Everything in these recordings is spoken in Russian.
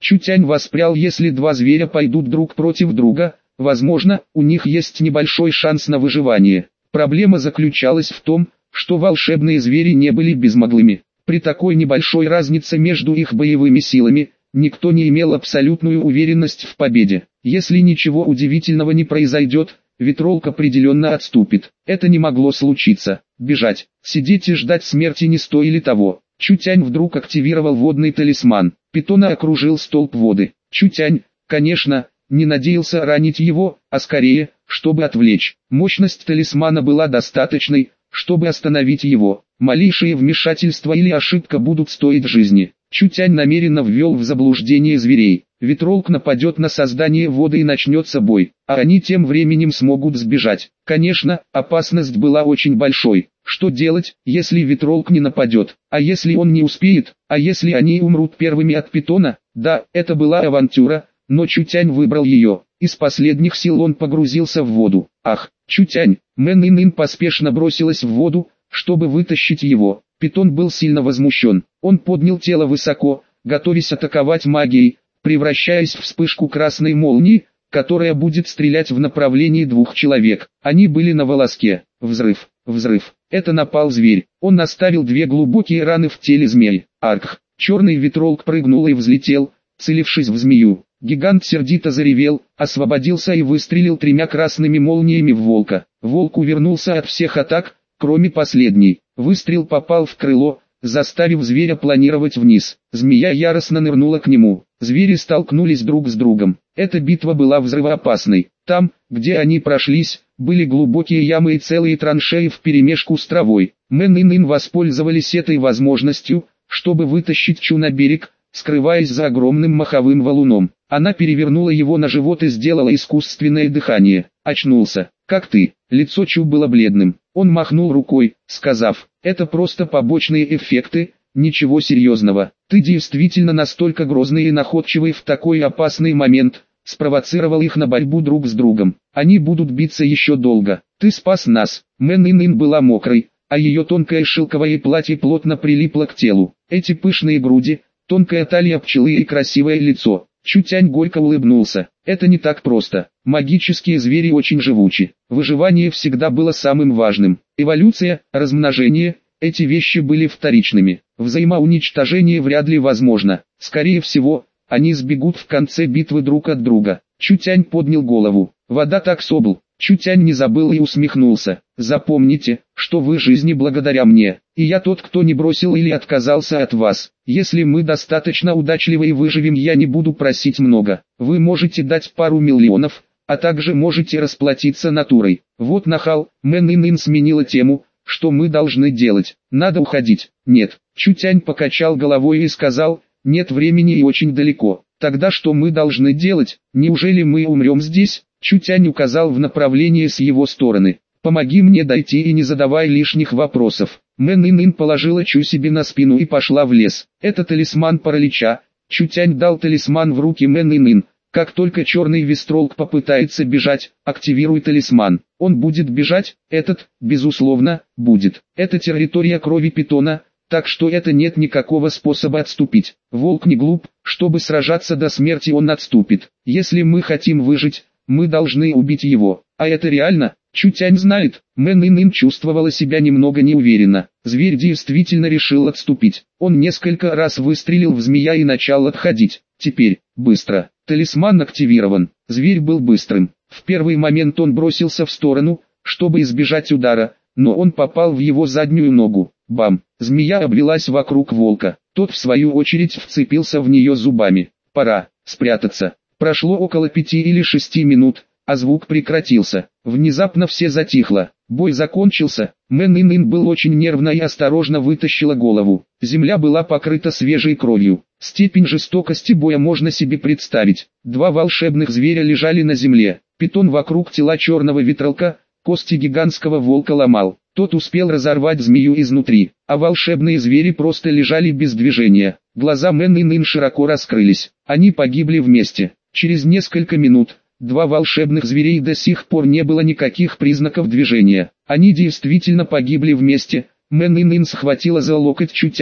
Чутянь воспрял: если два зверя пойдут друг против друга, возможно, у них есть небольшой шанс на выживание. Проблема заключалась в том, что волшебные звери не были безмоглыми. При такой небольшой разнице между их боевыми силами, никто не имел абсолютную уверенность в победе. Если ничего удивительного не произойдет, Ветролк определенно отступит. Это не могло случиться. Бежать, сидеть и ждать смерти не стоили того. Чутянь вдруг активировал водный талисман. Питона окружил столб воды. Чутянь, конечно, не надеялся ранить его, а скорее, чтобы отвлечь. Мощность талисмана была достаточной, чтобы остановить его. Малейшие вмешательства или ошибка будут стоить жизни. Чутянь намеренно ввел в заблуждение зверей. Ветролк нападет на создание воды и начнется бой, а они тем временем смогут сбежать. Конечно, опасность была очень большой. Что делать, если Ветролк не нападет? А если он не успеет? А если они умрут первыми от питона? Да, это была авантюра, но Чутянь выбрал ее. Из последних сил он погрузился в воду. Ах, Чутянь! Мэн Ин поспешно бросилась в воду, чтобы вытащить его. Питон был сильно возмущен. Он поднял тело высоко, готовясь атаковать магией, превращаясь в вспышку красной молнии, которая будет стрелять в направлении двух человек. Они были на волоске. Взрыв, взрыв. Это напал зверь. Он оставил две глубокие раны в теле змеи. Арх. Черный Ветролк прыгнул и взлетел, целившись в змею. Гигант сердито заревел, освободился и выстрелил тремя красными молниями в волка. Волк увернулся от всех атак, кроме последней. Выстрел попал в крыло, заставив зверя планировать вниз. Змея яростно нырнула к нему. Звери столкнулись друг с другом. Эта битва была взрывоопасной. Там, где они прошлись, были глубокие ямы и целые траншеи вперемешку с травой. Мэн и Нин воспользовались этой возможностью, чтобы вытащить Чу на берег, скрываясь за огромным маховым валуном. Она перевернула его на живот и сделала искусственное дыхание. Очнулся. «Как ты?» Лицо Чу было бледным. Он махнул рукой, сказав: «Это просто побочные эффекты, ничего серьезного. Ты действительно настолько грозный и находчивый в такой опасный момент», спровоцировал их на борьбу друг с другом. «Они будут биться еще долго. Ты спас нас». Мэн Ин была мокрой, а ее тонкое шелковое платье плотно прилипло к телу. Эти пышные груди, тонкая талия пчелы и красивое лицо. Чутянь горько улыбнулся. Это не так просто. Магические звери очень живучи. Выживание всегда было самым важным. Эволюция, размножение, эти вещи были вторичными. Взаимоуничтожение вряд ли возможно. Скорее всего, они сбегут в конце битвы друг от друга. Чутянь поднял голову. Вода так собл. Чутянь не забыл и усмехнулся. Запомните, что вы жизни благодаря мне, и я тот, кто не бросил или отказался от вас. Если мы достаточно удачливы и выживем, я не буду просить много. Вы можете дать пару миллионов, а также можете расплатиться натурой. Вот нахал. Мэн Ин сменила тему. Что мы должны делать? Надо уходить. Нет. Чутянь покачал головой и сказал: нет времени и очень далеко. Тогда что мы должны делать? Неужели мы умрем здесь? Чутянь указал в направлении с его стороны. «Помоги мне дойти и не задавай лишних вопросов». Мэн Ин положила Чу себе на спину и пошла в лес. Это талисман паралича. Чутянь дал талисман в руки Мэн Ин. Как только черный Ветролк попытается бежать, активируй талисман. Он будет бежать? Этот, безусловно, будет. Это территория крови питона, так что это нет никакого способа отступить. Волк не глуп, чтобы сражаться до смерти, он отступит. Если мы хотим выжить, мы должны убить его. А это реально? Чутянь знает. Мэн Ин чувствовала себя немного неуверенно. Зверь действительно решил отступить. Он несколько раз выстрелил в змея и начал отходить. Теперь, быстро. Талисман активирован. Зверь был быстрым. В первый момент он бросился в сторону, чтобы избежать удара, но он попал в его заднюю ногу. Бам! Змея обвилась вокруг волка. Тот в свою очередь вцепился в нее зубами. Пора спрятаться. Прошло около 5 или 6 минут, а звук прекратился. Внезапно все затихло. Бой закончился. Мэн Ин был очень нервно и осторожно вытащила голову. Земля была покрыта свежей кровью. Степень жестокости боя можно себе представить. Два волшебных зверя лежали на земле. Питон вокруг тела черного Ветролка, кости гигантского волка ломал. Тот успел разорвать змею изнутри, а волшебные звери просто лежали без движения. Глаза Мэн Ин широко раскрылись. Они погибли вместе. Через несколько минут, два волшебных зверей до сих пор не было никаких признаков движения. Они действительно погибли вместе. Мэн Ин схватила за локоть Чутянь,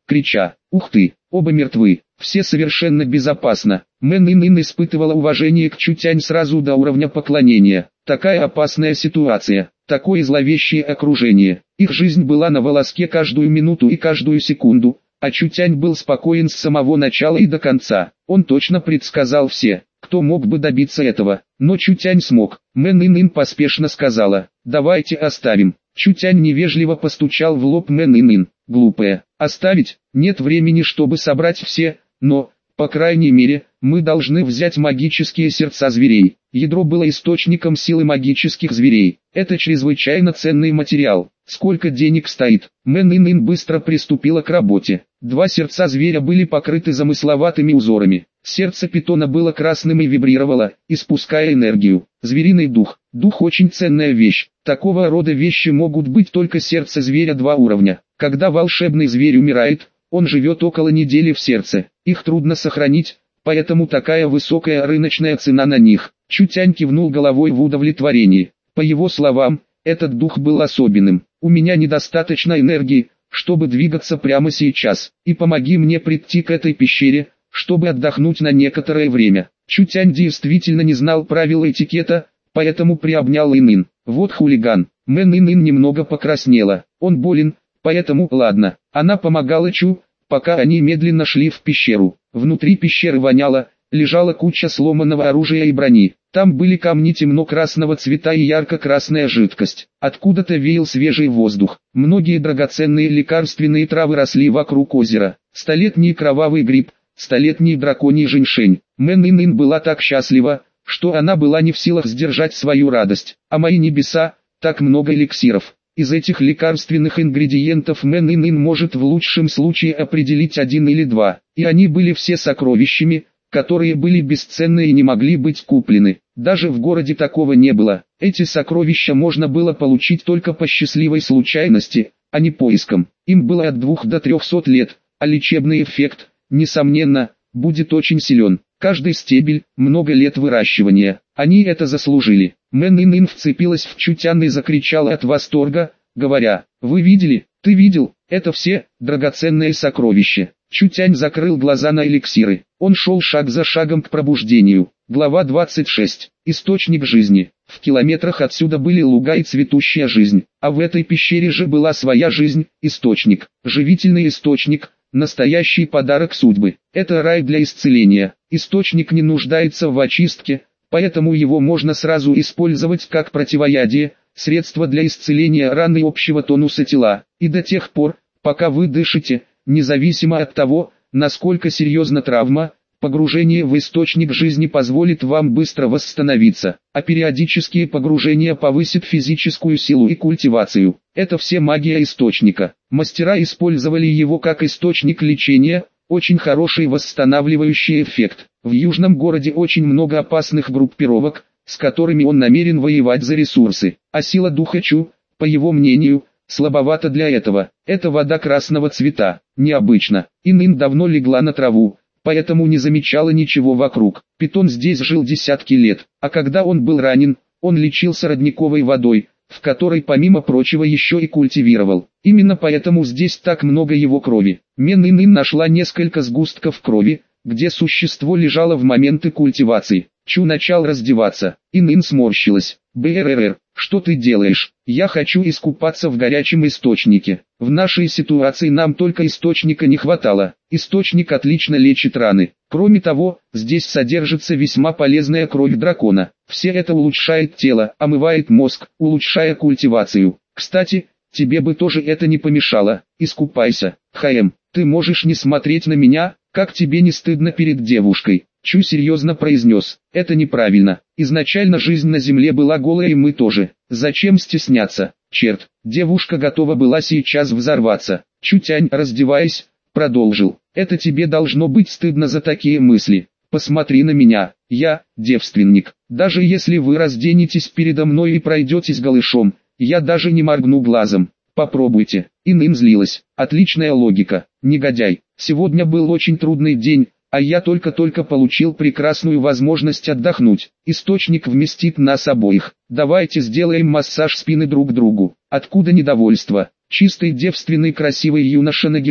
крича: «Ух ты, оба мертвы, все совершенно безопасно». Мэн Ин испытывала уважение к Чутянь сразу до уровня поклонения. Такая опасная ситуация, такое зловещее окружение. Их жизнь была на волоске каждую минуту и каждую секунду, а Чутянь был спокоен с самого начала и до конца. Он точно предсказал все, кто мог бы добиться этого, но Чутянь смог. Мэн Ин поспешно сказала: «Давайте оставим». Чутянь невежливо постучал в лоб Мэн Ин. «Глупая, оставить? Нет времени, чтобы собрать все, но, по крайней мере, мы должны взять магические сердца зверей». Ядро было источником силы магических зверей. Это чрезвычайно ценный материал. Сколько денег стоит? Мэн Ин быстро приступила к работе. 2 сердца зверя были покрыты замысловатыми узорами. Сердце питона было красным и вибрировало, испуская энергию. Звериный дух. Дух очень ценная вещь. Такого рода вещи могут быть только сердце зверя 2 уровня. Когда волшебный зверь умирает, он живет около недели в сердце. Их трудно сохранить, поэтому такая высокая рыночная цена на них. Чутянь кивнул головой в удовлетворении. По его словам, этот дух был особенным. «У меня недостаточно энергии, чтобы двигаться прямо сейчас, и помоги мне прийти к этой пещере, чтобы отдохнуть на некоторое время». Чутянь действительно не знал правил этикета, поэтому приобнял Ин. «Вот хулиган». Мэн Ин немного покраснела. «Он болен, поэтому ладно». Она помогала Чу, пока они медленно шли в пещеру. Внутри пещеры воняло, лежала куча сломанного оружия и брони. Там были камни темно-красного цвета и ярко-красная жидкость. Откуда-то веял свежий воздух. Многие драгоценные лекарственные травы росли вокруг озера. Столетний кровавый гриб, столетний драконий женьшень. Мэн Ин была так счастлива, что она была не в силах сдержать свою радость. А мои небеса, так много эликсиров. Из этих лекарственных ингредиентов Мэн Ин может в лучшем случае определить 1 или 2. И они были все сокровищами, которые были бесценны и не могли быть куплены. Даже в городе такого не было. Эти сокровища можно было получить только по счастливой случайности, а не поиском. Им было от 2 до 300 лет, а лечебный эффект, несомненно, будет очень силен. Каждый стебель, много лет выращивания. Они это заслужили. Мэн Ин вцепилась в Чутянь и закричала от восторга, говоря: «Вы видели? Ты видел? Это все драгоценные сокровища». Чутянь закрыл глаза на эликсиры. Он шел шаг за шагом к пробуждению. Глава 26. Источник жизни. В километрах отсюда были луга и цветущая жизнь. А в этой пещере же была своя жизнь, источник. Живительный источник, настоящий подарок судьбы. Это рай для исцеления. Источник не нуждается в очистке, поэтому его можно сразу использовать как противоядие, средство для исцеления ран и общего тонуса тела. И до тех пор, пока вы дышите, независимо от того, насколько серьезна травма, погружение в источник жизни позволит вам быстро восстановиться, а периодические погружения повысят физическую силу и культивацию. Это все магия источника. Мастера использовали его как источник лечения, очень хороший восстанавливающий эффект. В южном городе очень много опасных группировок, с которыми он намерен воевать за ресурсы, а сила духа Чу, по его мнению, слабовато для этого. Это вода красного цвета, необычно. Ин давно легла на траву, поэтому не замечала ничего вокруг. Питон здесь жил десятки лет, а когда он был ранен, он лечился родниковой водой, в которой помимо прочего еще и культивировал. Именно поэтому здесь так много его крови. Мэн Ин нашла несколько сгустков крови, где существо лежало в моменты культивации. Чу начал раздеваться. Ин сморщилась. «БРР, что ты делаешь? Я хочу искупаться в горячем источнике. В нашей ситуации нам только источника не хватало. Источник отлично лечит раны. Кроме того, здесь содержится весьма полезная кровь дракона. Все это улучшает тело, омывает мозг, улучшая культивацию. Кстати, тебе бы тоже это не помешало. Искупайся. ХМ, ты можешь не смотреть на меня, как тебе не стыдно перед девушкой». Чу серьезно произнес: «Это неправильно. Изначально жизнь на земле была голая, и мы тоже. Зачем стесняться? Черт!» Девушка готова была сейчас взорваться. Чутянь, раздеваясь, продолжил: «Это тебе должно быть стыдно за такие мысли. Посмотри на меня. Я девственник. Даже если вы разденетесь передо мной и пройдетесь голышом, я даже не моргну глазом. Попробуйте». Ин злилась. Отличная логика. Негодяй. Сегодня был очень трудный день, а я только-только получил прекрасную возможность отдохнуть. Источник вместит нас обоих. Давайте сделаем массаж спины друг другу. Откуда недовольство? Чистый девственный красивый юноша нагишом.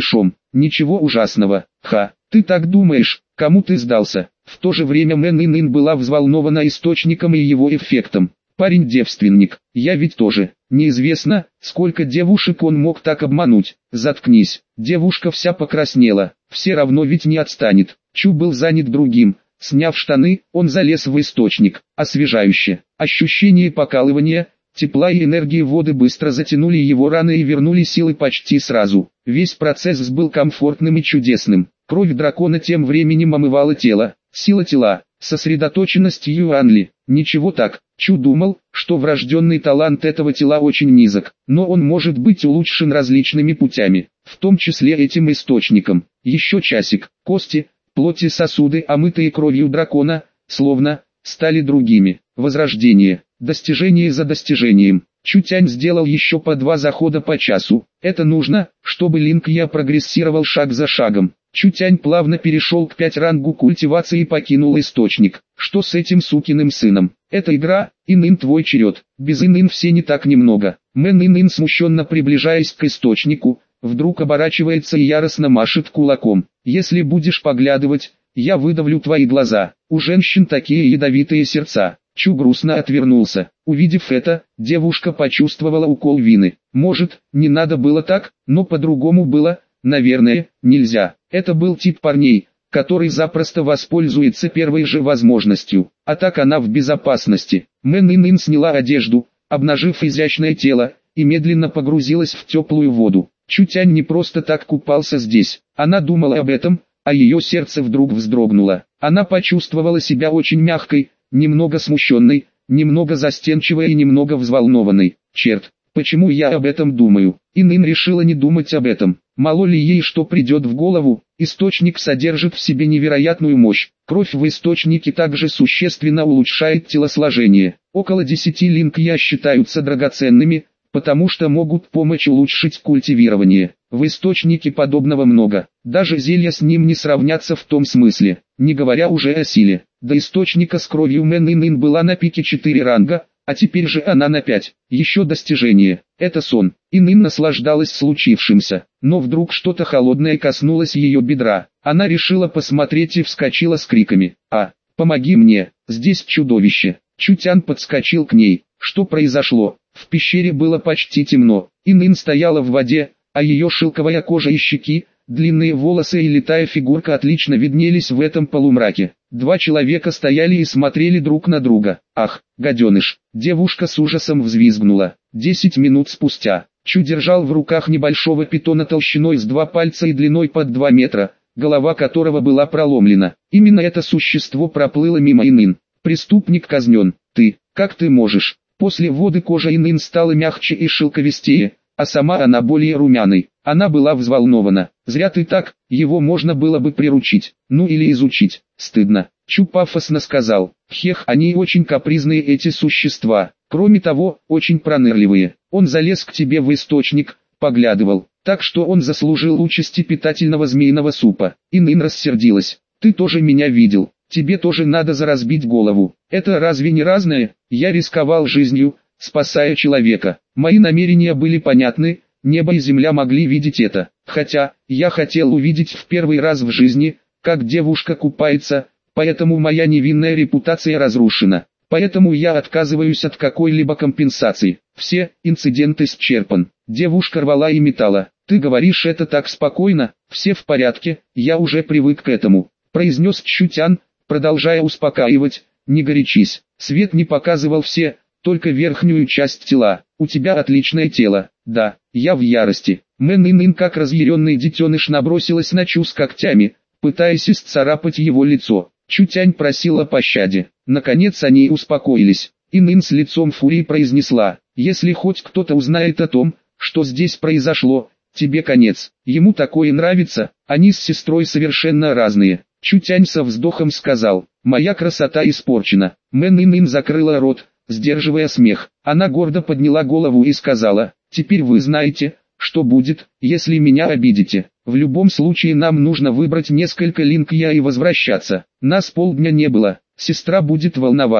ничего ужасного. Ха, ты так думаешь, кому ты сдался? В то же время Мэн Ин была взволнована источником и его эффектом. Парень девственник, я ведь тоже. Неизвестно, сколько девушек он мог так обмануть. Заткнись. Девушка вся покраснела. Все равно ведь не отстанет. Чу был занят другим. Сняв штаны, он залез в источник. Освежающе. Ощущение покалывания, тепла и энергии воды быстро затянули его раны и вернули силы почти сразу. Весь процесс был комфортным и чудесным. Кровь дракона тем временем омывала тело. Сила тела, сосредоточенность Юанли. Ничего так. Чу думал, что врожденный талант этого тела очень низок, но он может быть улучшен различными путями, в том числе этим источником. Еще часик, кости, плоть и сосуды, омытые кровью дракона, словно, стали другими. Возрождение, достижение за достижением. Чутянь сделал еще по 2 захода по часу. Это нужно, чтобы Линк Я прогрессировал шаг за шагом. Чутянь плавно перешел к 5 рангу культивации и покинул источник. Что с этим сукиным сыном? Это игра, Ин-Ин твой черед. Без Ин-Ин все не так немного. Мэн Ин-Ин смущенно приближаясь к источнику, вдруг оборачивается и яростно машет кулаком. Если будешь поглядывать, я выдавлю твои глаза. У женщин такие ядовитые сердца. Чу грустно отвернулся. Увидев это, девушка почувствовала укол вины. Может, не надо было так, но по-другому было, наверное, нельзя. Это был тип парней, который запросто воспользуется первой же возможностью. А так она в безопасности. Мэн Ин сняла одежду, обнажив изящное тело, и медленно погрузилась в теплую воду. Чутянь не просто так купался здесь. Она думала об этом, а ее сердце вдруг вздрогнуло. Она почувствовала себя очень мягкой, немного смущенной, немного застенчивой и немного взволнованной. Черт, почему я об этом думаю? Ин решила не думать об этом. Мало ли ей что придет в голову, источник содержит в себе невероятную мощь. Кровь в источнике также существенно улучшает телосложение. Около 10 линк Я считаются драгоценными, потому что могут помочь улучшить культивирование. В источнике подобного много. Даже зелья с ним не сравнятся в том смысле, не говоря уже о силе. До источника с кровью Мэн Ин была на пике 4 ранга, а теперь же она на 5. Еще достижение. Это сон. Ин наслаждалась случившимся, но вдруг что-то холодное коснулось ее бедра. Она решила посмотреть и вскочила с криками. Помоги мне, здесь чудовище. Чутян подскочил к ней. Что произошло? В пещере было почти темно. Ин стояла в воде, а ее шелковая кожа и щеки, длинные волосы и литая фигурка отлично виднелись в этом полумраке. 2 человека стояли и смотрели друг на друга. Ах, гаденыш! Девушка с ужасом взвизгнула. 10 минут спустя, Чу держал в руках небольшого питона толщиной с 2 пальца и длиной под 2 метра, голова которого была проломлена. Именно это существо проплыло мимо Ин. Преступник казнен. Как ты можешь? После воды кожа Ин стала мягче и шелковистее, а сама она более румяной. Она была взволнована. Зря ты так, его можно было бы приручить, ну или изучить. Стыдно. Чу пафосно сказал. Хех, они очень капризные эти существа. Кроме того, очень пронырливые. Он залез к тебе в источник, поглядывал. Так что он заслужил участи питательного змеиного супа. Ин рассердилась. Ты тоже меня видел. Тебе тоже надо заразбить голову. Это разве не разное? Я рисковал жизнью, спасая человека. Мои намерения были понятны, небо и земля могли видеть это. Хотя, я хотел увидеть в первый раз в жизни, как девушка купается, поэтому моя невинная репутация разрушена. Поэтому я отказываюсь от какой-либо компенсации. Все, инцидент исчерпан. Девушка рвала и метала. Ты говоришь это так спокойно, все в порядке, я уже привык к этому, произнес Чутян, продолжая успокаивать. Не горячись, свет не показывал все, только верхнюю часть тела. У тебя отличное тело. Да, я в ярости. Мэн Ин как разъяренный детеныш набросилась на Чу с когтями, пытаясь исцарапать его лицо. Чутянь просила о пощаде. Наконец они успокоились. Ин с лицом фурии произнесла: если хоть кто-то узнает о том, что здесь произошло, тебе конец. Ему такое нравится, они с сестрой совершенно разные. Чутянь со вздохом сказал: моя красота испорчена. Мэн Ин закрыла рот, сдерживая смех. Она гордо подняла голову и сказала: теперь вы знаете, что будет, если меня обидите. В любом случае нам нужно выбрать несколько линк Я и возвращаться. Нас полдня не было, сестра будет волноваться.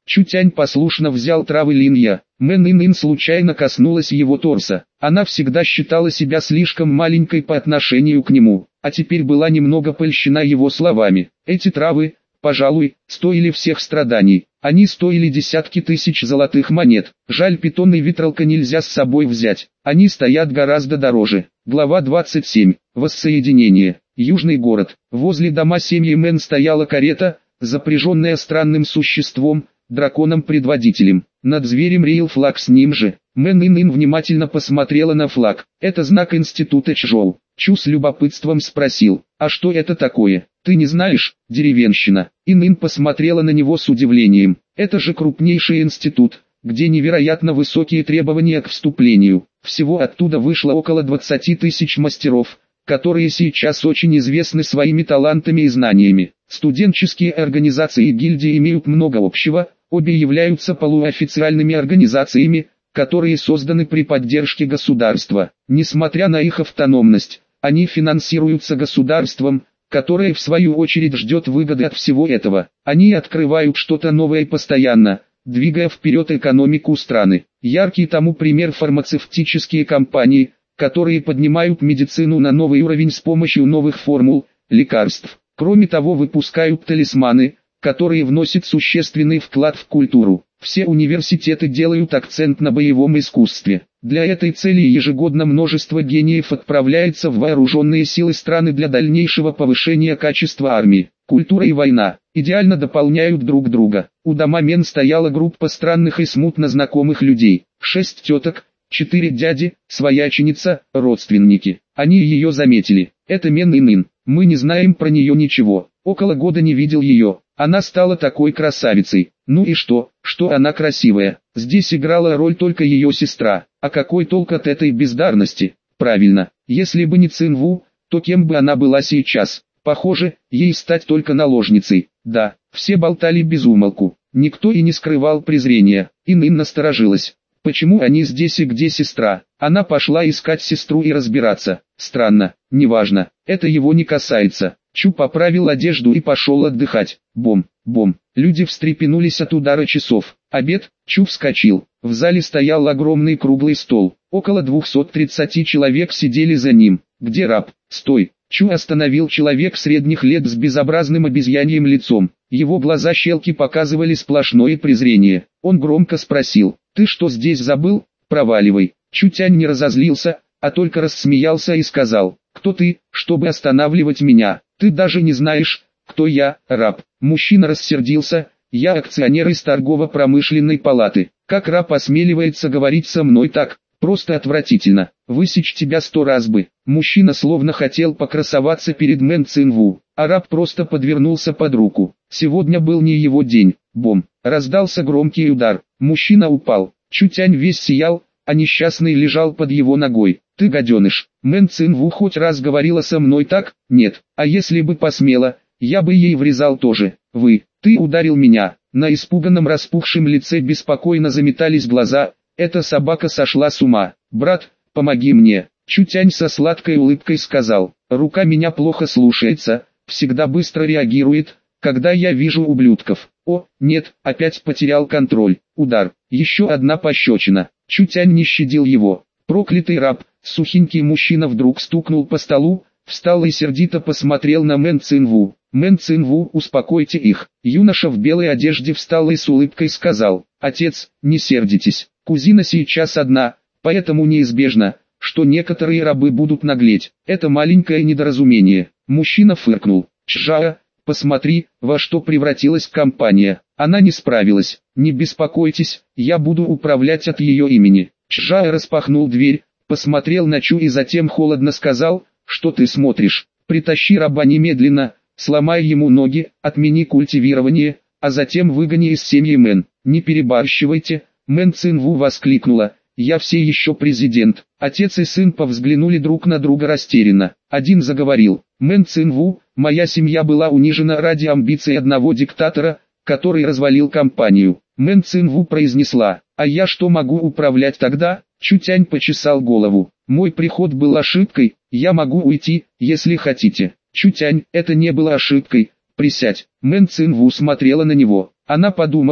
Чутянь послушно взял травы линья. Мэн Ин случайно коснулась его торса. Она всегда считала себя слишком маленькой по отношению к нему, а теперь была немного польщена его словами. Эти травы, пожалуй, стоили всех страданий. Они стоили десятки тысяч золотых монет. Жаль, питон и витралка нельзя с собой взять. Они стоят гораздо дороже. Глава 27. Воссоединение. Южный город. Возле дома семьи Мэн стояла карета, запряженная странным существом, драконом-предводителем. Над зверем реял флаг с ним же. Мэн Ин внимательно посмотрела на флаг. Это знак института Чжоу. Чу с любопытством спросил: «А что это такое? Ты не знаешь, деревенщина?» Ин посмотрела на него с удивлением. «Это же крупнейший институт, где невероятно высокие требования к вступлению. Всего оттуда вышло около 20 тысяч мастеров, которые сейчас очень известны своими талантами и знаниями. Студенческие организации и гильдии имеют много общего, обе являются полуофициальными организациями, которые созданы при поддержке государства. Несмотря на их автономность, они финансируются государством, которое в свою очередь ждет выгоды от всего этого. Они открывают что-то новое постоянно, двигая вперед экономику страны. Яркий тому пример фармацевтические компании, которые поднимают медицину на новый уровень с помощью новых формул, лекарств. Кроме того, выпускают талисманы, которые вносят существенный вклад в культуру. Все университеты делают акцент на боевом искусстве. Для этой цели ежегодно множество гениев отправляется в вооруженные силы страны для дальнейшего повышения качества армии. Культура и война идеально дополняют друг друга. У дома Мен стояла группа странных и смутно знакомых людей. 6 теток, 4 дяди, свояченица, родственники. Они ее заметили. Это Мен Ин. Мы не знаем про нее ничего. Около года не видел ее. Она стала такой красавицей. Ну и что она красивая? Здесь играла роль только ее сестра. А какой толк от этой бездарности? Правильно, если бы не Цинву, то кем бы она была сейчас? Похоже, ей стать только наложницей. Да, все болтали без умолку. Никто и не скрывал презрения. Ин насторожилась. Почему они здесь и где сестра? Она пошла искать сестру и разбираться. Странно, неважно, это его не касается. Чу поправил одежду и пошел отдыхать. Бом. Люди встрепенулись от удара часов. Обед. Чу вскочил. В зале стоял огромный круглый стол. Около 230 человек сидели за ним. Где раб? Стой. Чу остановил человек средних лет с безобразным обезьяньим лицом. Его глаза-щелки показывали сплошное презрение. Он громко спросил: «Ты что здесь забыл? Проваливай». Чутянь не разозлился, а только рассмеялся и сказал: «Кто ты, чтобы останавливать меня? Ты даже не знаешь, кто я, раб». Мужчина рассердился: «Я акционер из торгово-промышленной палаты. Как раб осмеливается говорить со мной так? Просто отвратительно. Высечь тебя 100 раз бы». Мужчина словно хотел покрасоваться перед Мэн Цинву, а раб просто подвернулся под руку. Сегодня был не его день. Бом. Раздался громкий удар. Мужчина упал. Чутянь весь сиял, а несчастный лежал под его ногой. «Ты гаденыш, Мэн Цинву хоть раз говорила со мной так?» «Нет, а если бы посмела, я бы ей врезал тоже. Ты ударил меня». На испуганном распухшем лице беспокойно заметались глаза. Эта собака сошла с ума. «Брат, помоги мне». Чутянь со сладкой улыбкой сказал: «Рука меня плохо слушается, всегда быстро реагирует, когда я вижу ублюдков». О, нет, опять потерял контроль. Удар. Еще одна пощечина. Чутянь не щадил его. Проклятый раб. Сухенький мужчина вдруг стукнул по столу, встал и сердито посмотрел на Мэн Цинву. «Мэн Цинву, успокойте их». Юноша в белой одежде встал и с улыбкой сказал: «Отец, не сердитесь. Кузина сейчас одна, поэтому неизбежно, что некоторые рабы будут наглеть. Это маленькое недоразумение». Мужчина фыркнул. «Чжао, посмотри, во что превратилась компания. Она не справилась. Не беспокойтесь, я буду управлять от ее имени». Чжао распахнул дверь, посмотрел на Чу и затем холодно сказал: «Что ты смотришь? Притащи раба немедленно, сломай ему ноги, отмени культивирование, а затем выгони из семьи Мэн». «Не перебарщивайте», Мэн Цинву воскликнула: «Я все еще президент». Отец и сын повзглянули друг на друга растерянно. Один заговорил: «Мэн Цинву, моя семья была унижена ради амбиций одного диктатора, который развалил компанию». Мэн Цинву произнесла: «А я что могу управлять тогда?» Чутянь почесал голову: «Мой приход был ошибкой, я могу уйти, если хотите». «Чутянь, это не было ошибкой, присядь». Мэн Цинву смотрела на него. Она подумала,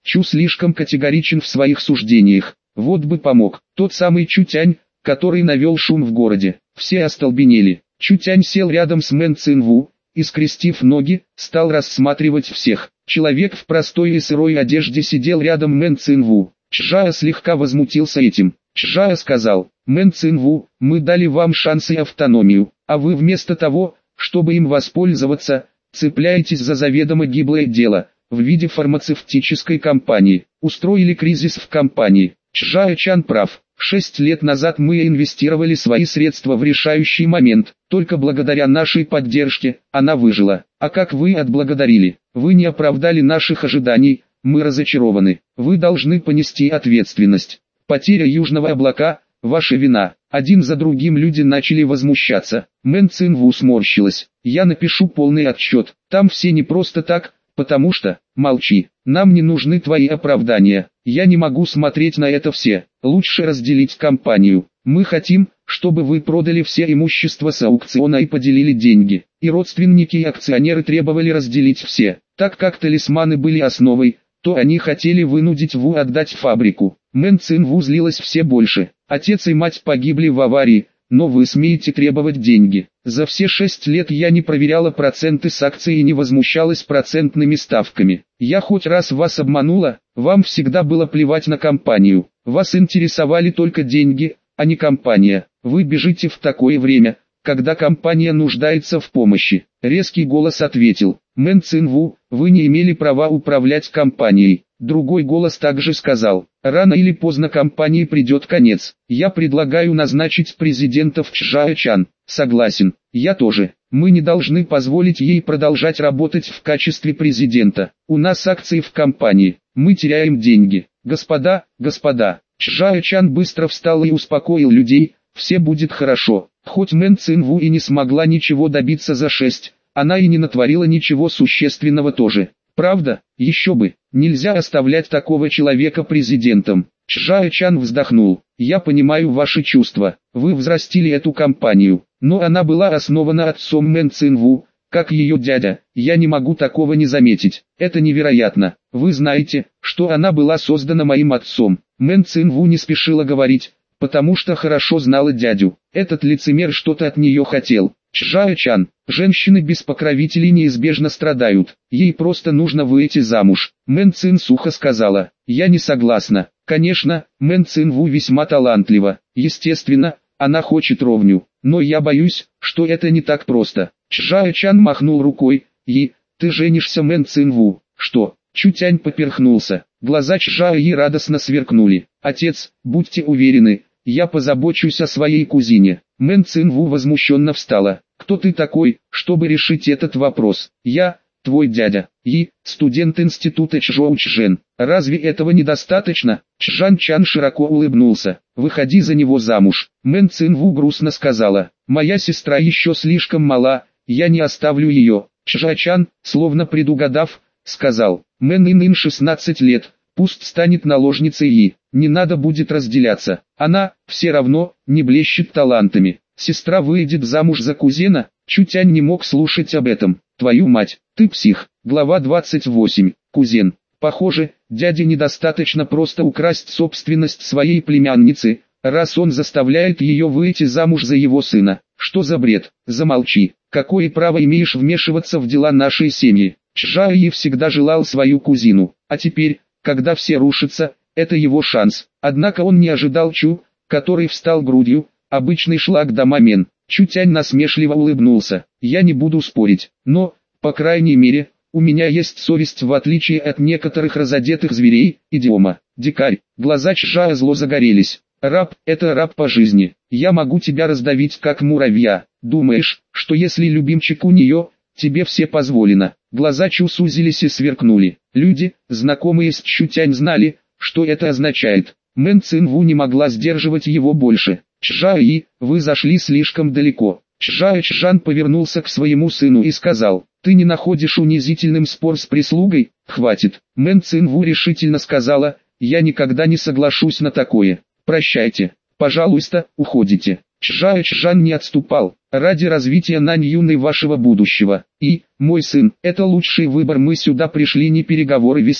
Чу слишком категоричен в своих суждениях. Вот бы помог, тот самый Чутянь, который навел шум в городе. Все остолбенели. Чутянь сел рядом с Мэн Цинву и, скрестив ноги, стал рассматривать всех. Человек в простой и сырой одежде сидел рядом Мэн Цинву. Чжао слегка возмутился этим. Чжао сказал: «Мэн Цинву, мы дали вам шанс и автономию, а вы вместо того, чтобы им воспользоваться, цепляетесь за заведомо гиблое дело, в виде фармацевтической компании. Устроили кризис в компании». Чжао Чан прав. 6 лет назад мы инвестировали свои средства в решающий момент. Только благодаря нашей поддержке она выжила. А как вы отблагодарили? Вы не оправдали наших ожиданий, мы разочарованы. Вы должны понести ответственность. Потеря Южного облака – ваша вина. Один за другим люди начали возмущаться. Мэн Цинву сморщилась. Я напишу полный отчет. Там все не просто так, потому что... Молчи. Нам не нужны твои оправдания. Я не могу смотреть на это все. Лучше разделить компанию. Мы хотим, чтобы вы продали все имущество с аукциона и поделили деньги. И родственники и акционеры требовали разделить все. Так как талисманы были основой, то они хотели вынудить Ву отдать фабрику. Мэн Цинву злилась все больше. Отец и мать погибли в аварии, но вы смеете требовать деньги. За все 6 лет я не проверяла проценты с акций и не возмущалась процентными ставками. Я хоть раз вас обманула, вам всегда было плевать на компанию. Вас интересовали только деньги, а не компания. Вы бежите в такое время, когда компания нуждается в помощи. Резкий голос ответил: Мэн Цинву, вы не имели права управлять компанией. Другой голос также сказал: рано или поздно компании придет конец. Я предлагаю назначить президентов Чжао Чан. Согласен, я тоже. Мы не должны позволить ей продолжать работать в качестве президента. У нас акции в компании, мы теряем деньги. Господа, Чжао Чан быстро встал и успокоил людей: все будет хорошо. Хоть Мэн Цинву и не смогла ничего добиться за 6, она и не натворила ничего существенного тоже. Правда, еще бы, нельзя оставлять такого человека президентом. Чжао Чан вздохнул: я понимаю ваши чувства, вы взрастили эту компанию, но она была основана отцом Мэн Цинву, как ее дядя, я не могу такого не заметить, это невероятно. Вы знаете, что она была создана моим отцом. Мэн Цинву не спешила говорить, потому что хорошо знала дядю. Этот лицемер что-то от нее хотел. Чжао Чан, женщины без покровителей неизбежно страдают, ей просто нужно выйти замуж. Мэн Цин сухо сказала: я не согласна. Конечно, Мэн Цинву весьма талантлива, естественно, она хочет ровню, но я боюсь, что это не так просто. Чжао Чан махнул рукой: ты женишься Мэн Цинву? Что? Чутянь поперхнулся, глаза Чжао Yi радостно сверкнули. Отец, будьте уверены, я позабочусь о своей кузине. Мэн Цинву возмущенно встала. Кто ты такой, чтобы решить этот вопрос? Я, твой дядя, студент института Чжоучжэн. Разве этого недостаточно? Чжан Чан широко улыбнулся. Выходи за него замуж. Мэн Цинву грустно сказала: моя сестра еще слишком мала, я не оставлю ее. Чжа Чан, словно предугадав, сказал: Мэн Ин 16 лет, пусть станет наложницей Yi. Не надо будет разделяться. Она, все равно, не блещет талантами. Сестра выйдет замуж за кузена. Чутянь не мог слушать об этом. Твою мать, ты псих. Глава 28. Кузен. Похоже, дяде недостаточно просто украсть собственность своей племянницы, раз он заставляет ее выйти замуж за его сына. Что за бред? Замолчи. Какое право имеешь вмешиваться в дела нашей семьи? Чжао Yi всегда желал свою кузину, а теперь, когда все рушится, это его шанс. Однако он не ожидал Чу, который встал грудью, обычный шлагбауммен. Чутянь насмешливо улыбнулся. Я не буду спорить, но, по крайней мере, у меня есть совесть в отличие от некоторых разодетых зверей. Идиома, дикарь. Глаза Чжао зло загорелись. Раб, это раб по жизни. Я могу тебя раздавить как муравья. Думаешь, что если любимчик у нее, тебе все позволено? Глаза Чу сузились и сверкнули. Люди, знакомые с Чутянь, знали, что это означает. Мэн Цинву не могла сдерживать его больше. Чжао Yi, вы зашли слишком далеко. Чжао Чжан повернулся к своему сыну и сказал: ты не находишь унизительным спор с прислугой? Хватит. Мэн Цинву решительно сказала: я никогда не соглашусь на такое. Прощайте. Пожалуйста, уходите. Чжао Чжан не отступал. Ради развития Нань Юны вашего будущего. И, мой сын, это лучший выбор. Мы сюда пришли не переговоры вести,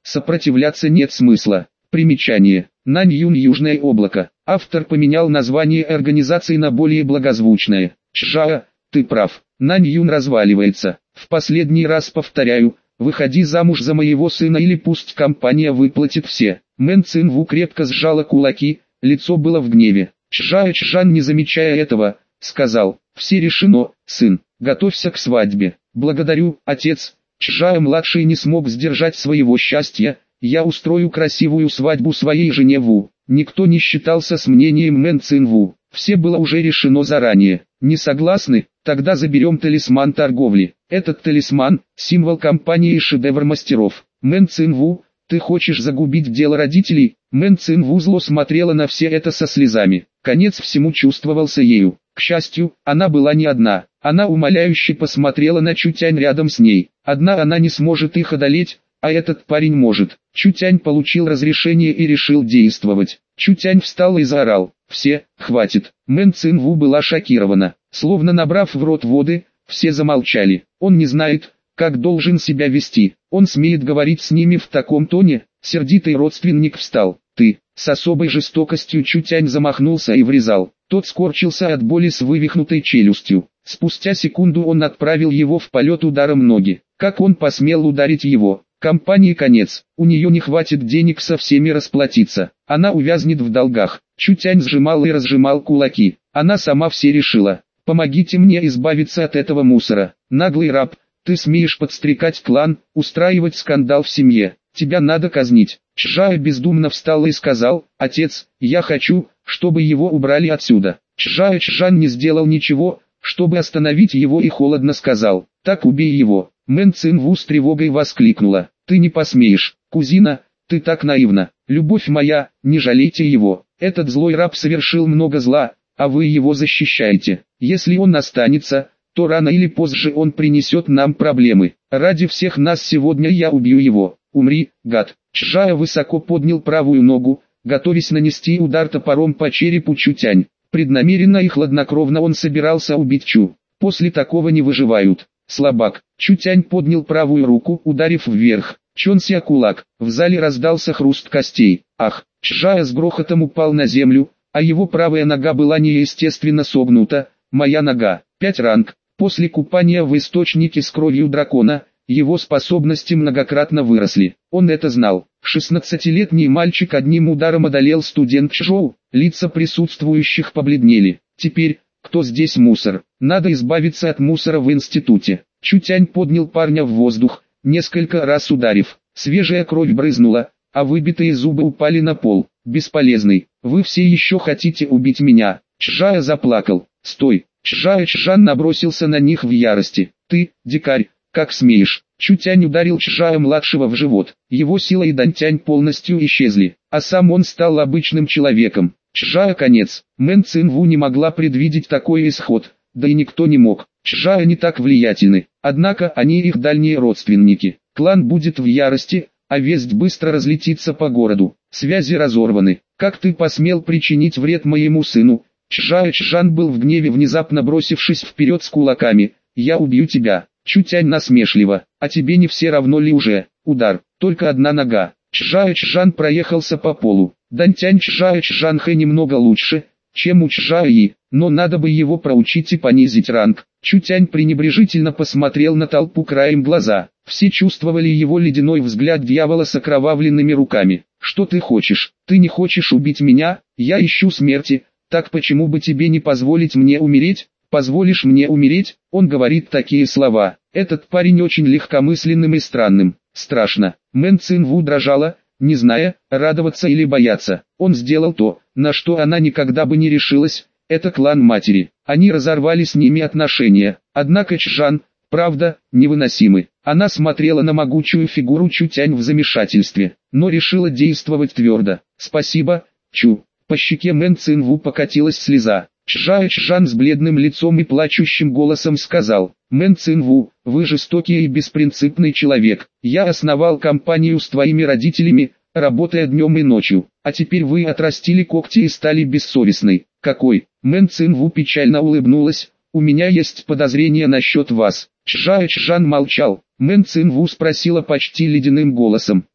сопротивляться нет смысла. Примечание. Нань Юн Южное облако. Автор поменял название организации на более благозвучное. Чжао, ты прав. Нань Юн разваливается. В последний раз повторяю, выходи замуж за моего сына или пусть компания выплатит все. Мэн Цинву крепко сжала кулаки, лицо было в гневе. Чжао Чжан, не замечая этого, сказал: все решено, сын, готовься к свадьбе. Благодарю, отец. Чжао-младший не смог сдержать своего счастья. Я устрою красивую свадьбу своей жене Ву. Никто не считался с мнением Мэн Цинву. Все было уже решено заранее. Не согласны? Тогда заберем талисман торговли. Этот талисман – символ компании и шедевр мастеров. Мэн Цинву, ты хочешь загубить дело родителей? Мэн Цинву зло смотрела на все это со слезами. Конец всему чувствовался ею. К счастью, она была не одна. Она умоляюще посмотрела на Чутянь рядом с ней. Одна она не сможет их одолеть, а этот парень может. Чутянь получил разрешение и решил действовать. Чутянь встал и заорал: все, хватит. Мэн Цинву была шокирована. Словно набрав в рот воды, все замолчали. Он не знает, как должен себя вести. Он смеет говорить с ними в таком тоне. Сердитый родственник встал. Ты, с особой жестокостью Чутянь замахнулся и врезал. Тот скорчился от боли с вывихнутой челюстью. Спустя секунду он отправил его в полет ударом ноги. Как он посмел ударить его? Компании конец, у нее не хватит денег со всеми расплатиться. Она увязнет в долгах. Чутянь сжимал и разжимал кулаки. Она сама все решила. Помогите мне избавиться от этого мусора. Наглый раб, ты смеешь подстрекать клан, устраивать скандал в семье. Тебя надо казнить. Чжао бездумно встал и сказал: отец, я хочу, чтобы его убрали отсюда. Чжао Чжан не сделал ничего, чтобы остановить его, и холодно сказал: так убей его. Мэн Цинву с тревогой воскликнула: ты не посмеешь, кузина, ты так наивна. Любовь моя, не жалейте его. Этот злой раб совершил много зла, а вы его защищаете. Если он останется, то рано или позже он принесет нам проблемы. Ради всех нас сегодня я убью его. Умри, гад. Чжао высоко поднял правую ногу, готовясь нанести удар топором по черепу Чутянь. Преднамеренно и хладнокровно он собирался убить Чу. После такого не выживают. Слабак. Чутянь поднял правую руку, ударив вверх. Чонся кулак. В зале раздался хруст костей. Ах! Чжао с грохотом упал на землю, а его правая нога была неестественно согнута. Моя нога. 5 ранг. После купания в источнике с кровью дракона, его способности многократно выросли. Он это знал. 16-летний мальчик одним ударом одолел студент Чжоу. Лица присутствующих побледнели. Теперь, кто здесь мусор? Надо избавиться от мусора в институте. Чутянь поднял парня в воздух, несколько раз ударив. Свежая кровь брызнула, а выбитые зубы упали на пол. Бесполезный. Вы все еще хотите убить меня? Чжао заплакал. Стой! Чжао Чжан набросился на них в ярости. Ты, дикарь, как смеешь? Чутянь ударил Чжао-младшего в живот. Его сила и дантянь полностью исчезли, а сам он стал обычным человеком. Чжао конец. Мэн Цинву не могла предвидеть такой исход, да и никто не мог. Чжао не так влиятельны, однако они их дальние родственники. Клан будет в ярости, а весть быстро разлетится по городу. Связи разорваны. Как ты посмел причинить вред моему сыну? Чжао Чжан был в гневе, внезапно бросившись вперед с кулаками. Я убью тебя. Чутянь насмешливо. А тебе не все равно ли уже? Удар. Только одна нога. Чжао Чжан проехался по полу. Дантянь Чжао Чжанхэ немного лучше, чем у Чжао И, но надо бы его проучить и понизить ранг. Чутянь пренебрежительно посмотрел на толпу краем глаза. Все чувствовали его ледяной взгляд дьявола с окровавленными руками. Что ты хочешь? Ты не хочешь убить меня? Я ищу смерти. Так почему бы тебе не позволить мне умереть? Позволишь мне умереть? Он говорит такие слова. Этот парень очень легкомысленным и странным. Страшно. Мэн Цинву дрожала, не зная, радоваться или бояться. Он сделал то, на что она никогда бы не решилась. Это клан матери. Они разорвали с ними отношения. Однако Чжан, правда, невыносимы. Она смотрела на могучую фигуру Чутянь в замешательстве, но решила действовать твердо. Спасибо, Чу. По щеке Мэн Цинву покатилась слеза. Чжао Чжан с бледным лицом и плачущим голосом сказал: Мэн Цинву, вы жестокий и беспринципный человек. Я основал компанию с твоими родителями, работая днем и ночью, а теперь вы отрастили когти и стали бессовестной. Какой? Мэн Цинву печально улыбнулась. У меня есть подозрение насчет вас. Чжао Чжан молчал. Мэн Цинву спросила почти ледяным голосом: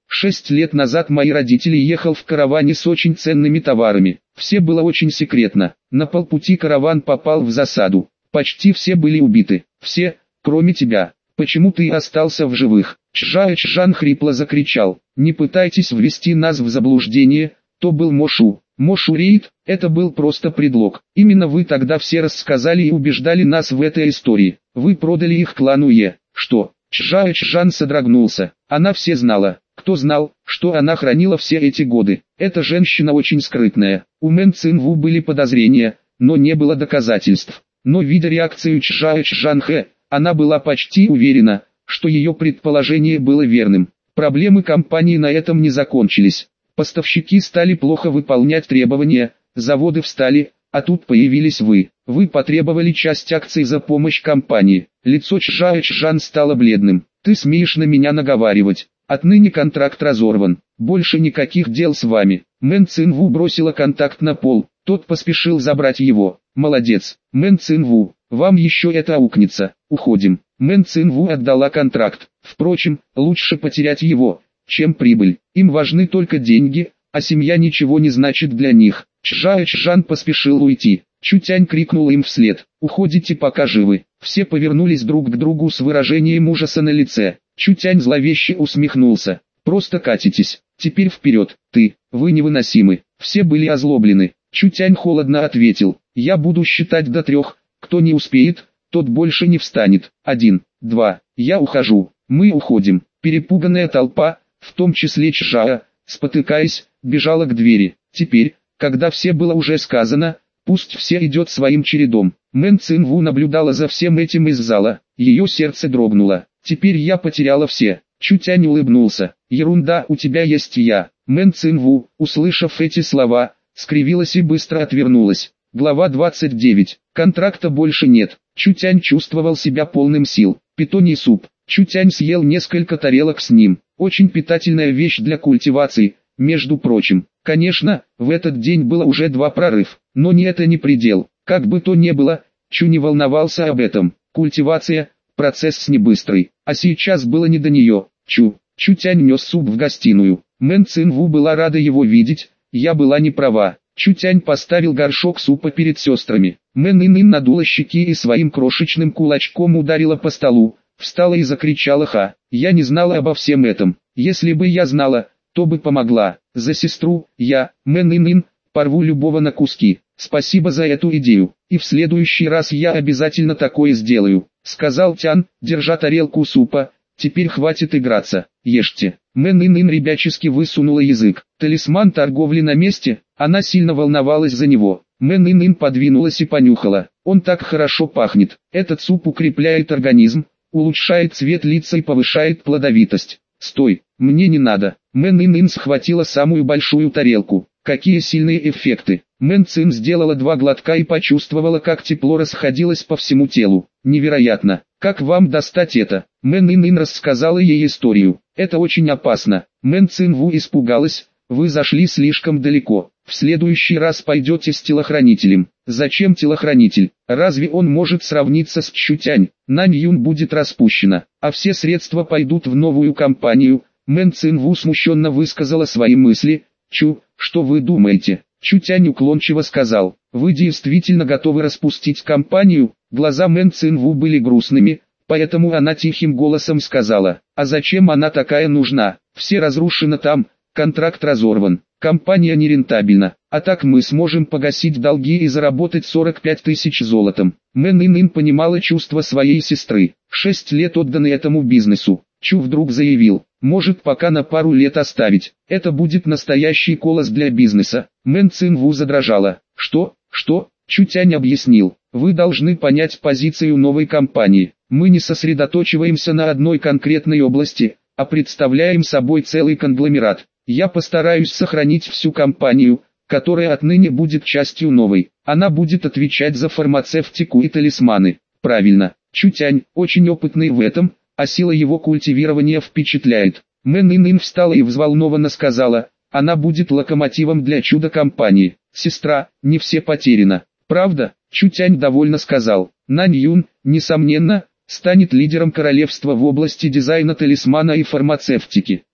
6 лет назад мои родители ехал в караване с очень ценными товарами. Все было очень секретно. На полпути караван попал в засаду. Почти все были убиты. Все, кроме тебя. Почему ты остался в живых? Чжан хрипло закричал. Не пытайтесь ввести нас в заблуждение, то был Мошу. Мошу рейд, это был просто предлог. Именно вы тогда все рассказали и убеждали нас в этой истории. Вы продали их клану Е. Что? Чжан содрогнулся. Она все знала. Кто знал, что она хранила все эти годы? Эта женщина очень скрытная. У Мэн Цинву были подозрения, но не было доказательств. Но видя реакцию Чжан Хэ, она была почти уверена, что ее предположение было верным. Проблемы компании на этом не закончились. Поставщики стали плохо выполнять требования, заводы встали, а тут появились вы. Вы потребовали часть акций за помощь компании. Лицо Чжан стало бледным. Ты смеешь на меня наговаривать. Отныне контракт разорван. Больше никаких дел с вами. Мэн Цинву бросила контакт на пол. Тот поспешил забрать его. Молодец. Мэн Цинву, вам еще это аукнется. Уходим. Мэн Цинву отдала контракт. Впрочем, лучше потерять его, чем прибыль. Им важны только деньги, а семья ничего не значит для них. Чжан поспешил уйти. Чутянь крикнул им вслед. Уходите пока живы. Все повернулись друг к другу с выражением ужаса на лице. Чутянь зловеще усмехнулся. Просто катитесь. Теперь вперед. Вы невыносимы. Все были озлоблены. Чутянь холодно ответил. Я буду считать до 3. Кто не успеет, тот больше не встанет. 1, 2. Я ухожу. Мы уходим. Перепуганная толпа, в том числе Чжаа, спотыкаясь, бежала к двери. Теперь, когда все было уже сказано, пусть все идет своим чередом. Мэн Цинву наблюдала за всем этим из зала. Ее сердце дрогнуло. Теперь я потеряла все. Чутянь улыбнулся. Ерунда, у тебя есть я. Мэн Цинву, услышав эти слова, скривилась и быстро отвернулась. Глава 29. Контракта больше нет. Чутянь чувствовал себя полным сил. Питоний суп. Чутянь съел несколько тарелок с ним. Очень питательная вещь для культивации, между прочим. Конечно, в этот день было уже 2 прорыв, но это не предел. Как бы то ни было, Чу не волновался об этом. Культивация – процесс не быстрый, а сейчас было не до нее. Чутянь нес суп в гостиную. Мэн Цинву была рада его видеть, я была не права. Чутянь поставил горшок супа перед сестрами. Мэн Ин надула щеки и своим крошечным кулачком ударила по столу, встала и закричала: «Ха! Я не знала обо всем этом. Если бы я знала, то бы помогла. За сестру, Мэн Ин, порву любого на куски. Спасибо за эту идею, и в следующий раз я обязательно такое сделаю», сказал Тян, держа тарелку супа. «Теперь хватит играться, ешьте». Мэн Ин ребячески высунула язык. Талисман торговли на месте, она сильно волновалась за него. Мэн Ин подвинулась и понюхала. Он так хорошо пахнет. Этот суп укрепляет организм, улучшает цвет лица и повышает плодовитость. Стой, мне не надо. Мэн Ин схватила самую большую тарелку. Какие сильные эффекты. Мэн Цин сделала 2 глотка и почувствовала, как тепло расходилось по всему телу. Невероятно. Как вам достать это? Мэн Ин рассказала ей историю. Это очень опасно. Мэн Цинву испугалась. Вы зашли слишком далеко. В следующий раз пойдете с телохранителем. Зачем телохранитель? Разве он может сравниться с Чутянь? Нань Юн будет распущена, а все средства пойдут в новую компанию. Мэн Цинву смущенно высказала свои мысли. Что вы думаете? Чутянь уклончиво сказал. Вы действительно готовы распустить компанию? Глаза Мэн Цинву были грустными, поэтому она тихим голосом сказала. А зачем она такая нужна? Все разрушено там, контракт разорван, компания нерентабельна, а так мы сможем погасить долги и заработать 45 тысяч золотом. Мэн Ин понимала чувства своей сестры. 6 лет отданы этому бизнесу. Чу вдруг заявил, может пока на пару лет оставить, это будет настоящий колос для бизнеса. Мэн Цинву задрожала. Что? Чутянь объяснил, вы должны понять позицию новой компании. Мы не сосредоточиваемся на одной конкретной области, а представляем собой целый конгломерат. Я постараюсь сохранить всю компанию, которая отныне будет частью новой. Она будет отвечать за фармацевтику и талисманы. Правильно, Чутянь очень опытный в этом, а сила его культивирования впечатляет. Мэн Ин встала и взволнованно сказала, она будет локомотивом для чудо-компании. Сестра, не все потеряно. Правда? Чутянь довольно сказал. Нань Юн, несомненно, станет лидером королевства в области дизайна талисмана и фармацевтики.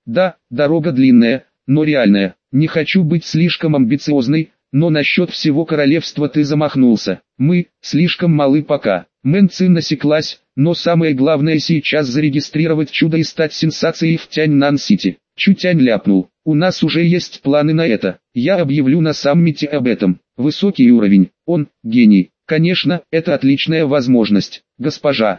Да, дорога длинная, но реальная. Не хочу быть слишком амбициозной, но насчет всего королевства ты замахнулся. Мы слишком малы пока. Мэн Цин осеклась, но самое главное сейчас зарегистрировать чудо и стать сенсацией в Тяньнан-Сити. Чутянь ляпнул: у нас уже есть планы на это. Я объявлю на саммите об этом. Высокий уровень. Он гений. Конечно, это отличная возможность. Госпожа,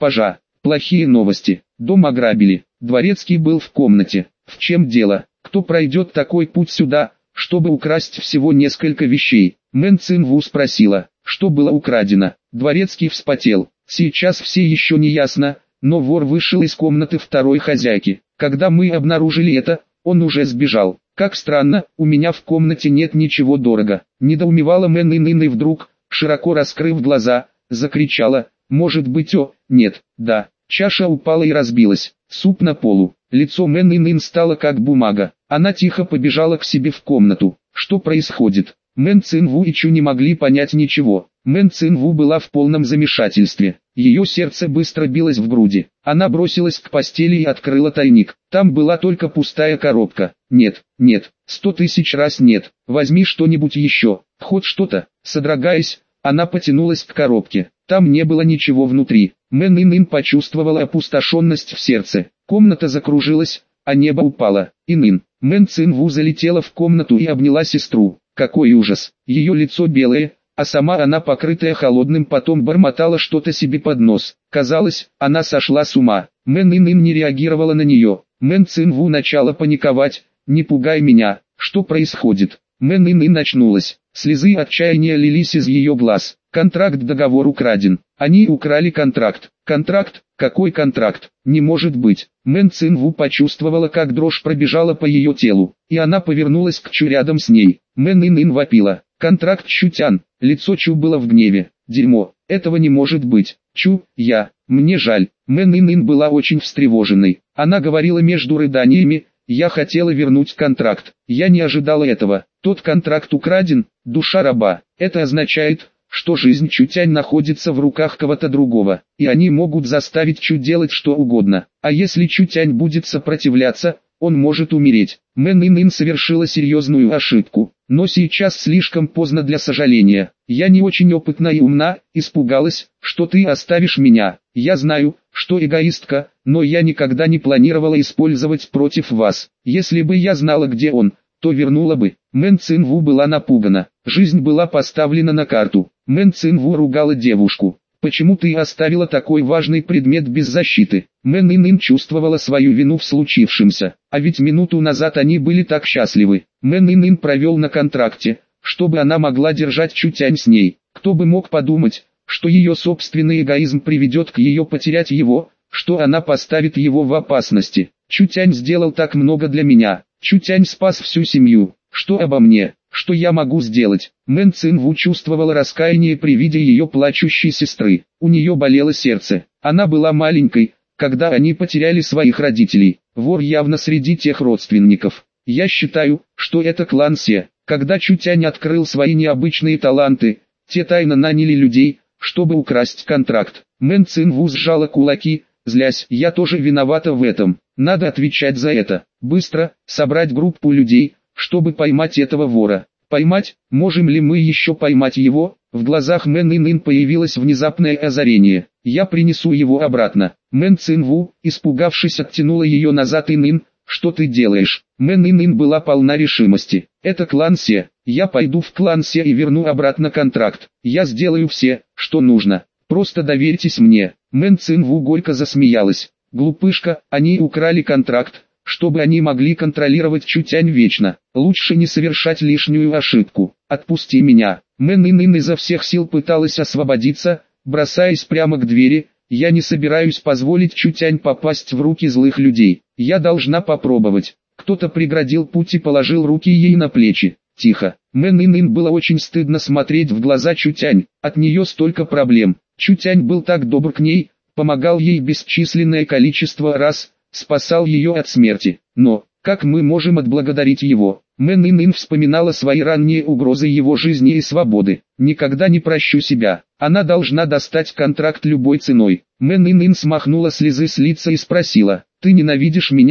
плохие новости. Дом ограбили. Дворецкий был в комнате. В чем дело? Кто пройдет такой путь сюда, чтобы украсть всего несколько вещей? Мэн Цин Ву спросила, что было украдено. Дворецкий вспотел. Сейчас все еще не ясно, но вор вышел из комнаты второй хозяйки. Когда мы обнаружили это, он уже сбежал. Как странно, у меня в комнате нет ничего дорого. Недоумевала Мэн Ин и вдруг, широко раскрыв глаза, закричала: может быть, нет, да. Чаша упала и разбилась. Суп на полу. Лицо Мэн Ин стало как бумага. Она тихо побежала к себе в комнату. Что происходит? Мэн Цин Ву и Чу не могли понять ничего. Мэн Цин Ву была в полном замешательстве. Ее сердце быстро билось в груди. Она бросилась к постели и открыла тайник. Там была только пустая коробка. Нет, 100 000 раз нет. Возьми что-нибудь еще. Хоть что-то. Содрогаясь, она потянулась к коробке. Там не было ничего внутри. Мэн Ин почувствовала опустошенность в сердце. Комната закружилась, а небо упало. Мэн Цин Ву залетела в комнату и обняла сестру. Какой ужас! Ее лицо белое, а сама она, покрытая холодным потом, бормотала что-то себе под нос. Казалось, она сошла с ума. Мэн Ин не реагировала на нее. Мэн Цин Ву начала паниковать. «Не пугай меня, что происходит?» Мэн Ин очнулась. Слезы отчаяния лились из ее глаз. Контракт-договор украден. Они украли контракт. Контракт? Какой контракт? Не может быть. Мэн Цин Ву почувствовала, как дрожь пробежала по ее телу, и она повернулась к Чу рядом с ней. Мэн Ин вопила: контракт, Чутян. Лицо Чу было в гневе. Дерьмо, этого не может быть. Чу, мне жаль. Мэн Ин была очень встревоженной. Она говорила между рыданиями: я хотела вернуть контракт. Я не ожидала этого. Тот контракт украден, душа раба. Это означает, что жизнь Чутянь находится в руках кого-то другого, и они могут заставить Чу делать что угодно. А если Чутянь будет сопротивляться, он может умереть. Мэн Ин совершила серьезную ошибку, но сейчас слишком поздно для сожаления. Я не очень опытна и умна, испугалась, что ты оставишь меня. Я знаю, что эгоистка, но я никогда не планировала использовать против вас. Если бы я знала, где он, то вернула бы. Мэн Цин Ву была напугана. Жизнь была поставлена на карту. Мэн Цин Ву ругала девушку. Почему ты оставила такой важный предмет без защиты? Мэн Ин чувствовала свою вину в случившемся. А ведь минуту назад они были так счастливы. Мэн Ин провел на контракте, чтобы она могла держать Чутянь с ней. Кто бы мог подумать, что ее собственный эгоизм приведет к ее потерять его, что она поставит его в опасности. Чутянь сделал так много для меня. Чутянь спас всю семью. Что обо мне? Что я могу сделать? Мэн Цин Ву чувствовала раскаяние при виде ее плачущей сестры. У нее болело сердце. Она была маленькой, когда они потеряли своих родителей. Вор явно среди тех родственников. Я считаю, что это клан Се. Когда Чутянь открыл свои необычные таланты, те тайно наняли людей, чтобы украсть контракт. Мэн Цин Ву сжала кулаки, злясь: я тоже виновата в этом. Надо отвечать за это. Быстро собрать группу людей, чтобы поймать этого вора. Поймать? Можем ли мы еще поймать его? В глазах Мэн Ин появилось внезапное озарение. Я принесу его обратно. Мэн Цин Ву, испугавшись, оттянула ее назад. Что ты делаешь? Мэн Ин была полна решимости. Это клан Се. Я пойду в клан Се и верну обратно контракт. Я сделаю все, что нужно. Просто доверьтесь мне. Мэн Цин Ву горько засмеялась. Глупышка, они украли контракт, чтобы они могли контролировать Чутянь вечно. Лучше не совершать лишнюю ошибку. Отпусти меня. Мэн Ин изо всех сил пыталась освободиться, бросаясь прямо к двери. Я не собираюсь позволить Чутянь попасть в руки злых людей. Я должна попробовать. Кто-то преградил путь и положил руки ей на плечи. Тихо. Мэн Ин было очень стыдно смотреть в глаза Чутянь. От нее столько проблем. Чутянь был так добр к ней, помогал ей бесчисленное количество раз, спасал ее от смерти. Но, как мы можем отблагодарить его? Мэн Ин вспоминала свои ранние угрозы его жизни и свободы. Никогда не прощу себя. Она должна достать контракт любой ценой. Мэн Ин смахнула слезы с лица и спросила: ты ненавидишь меня?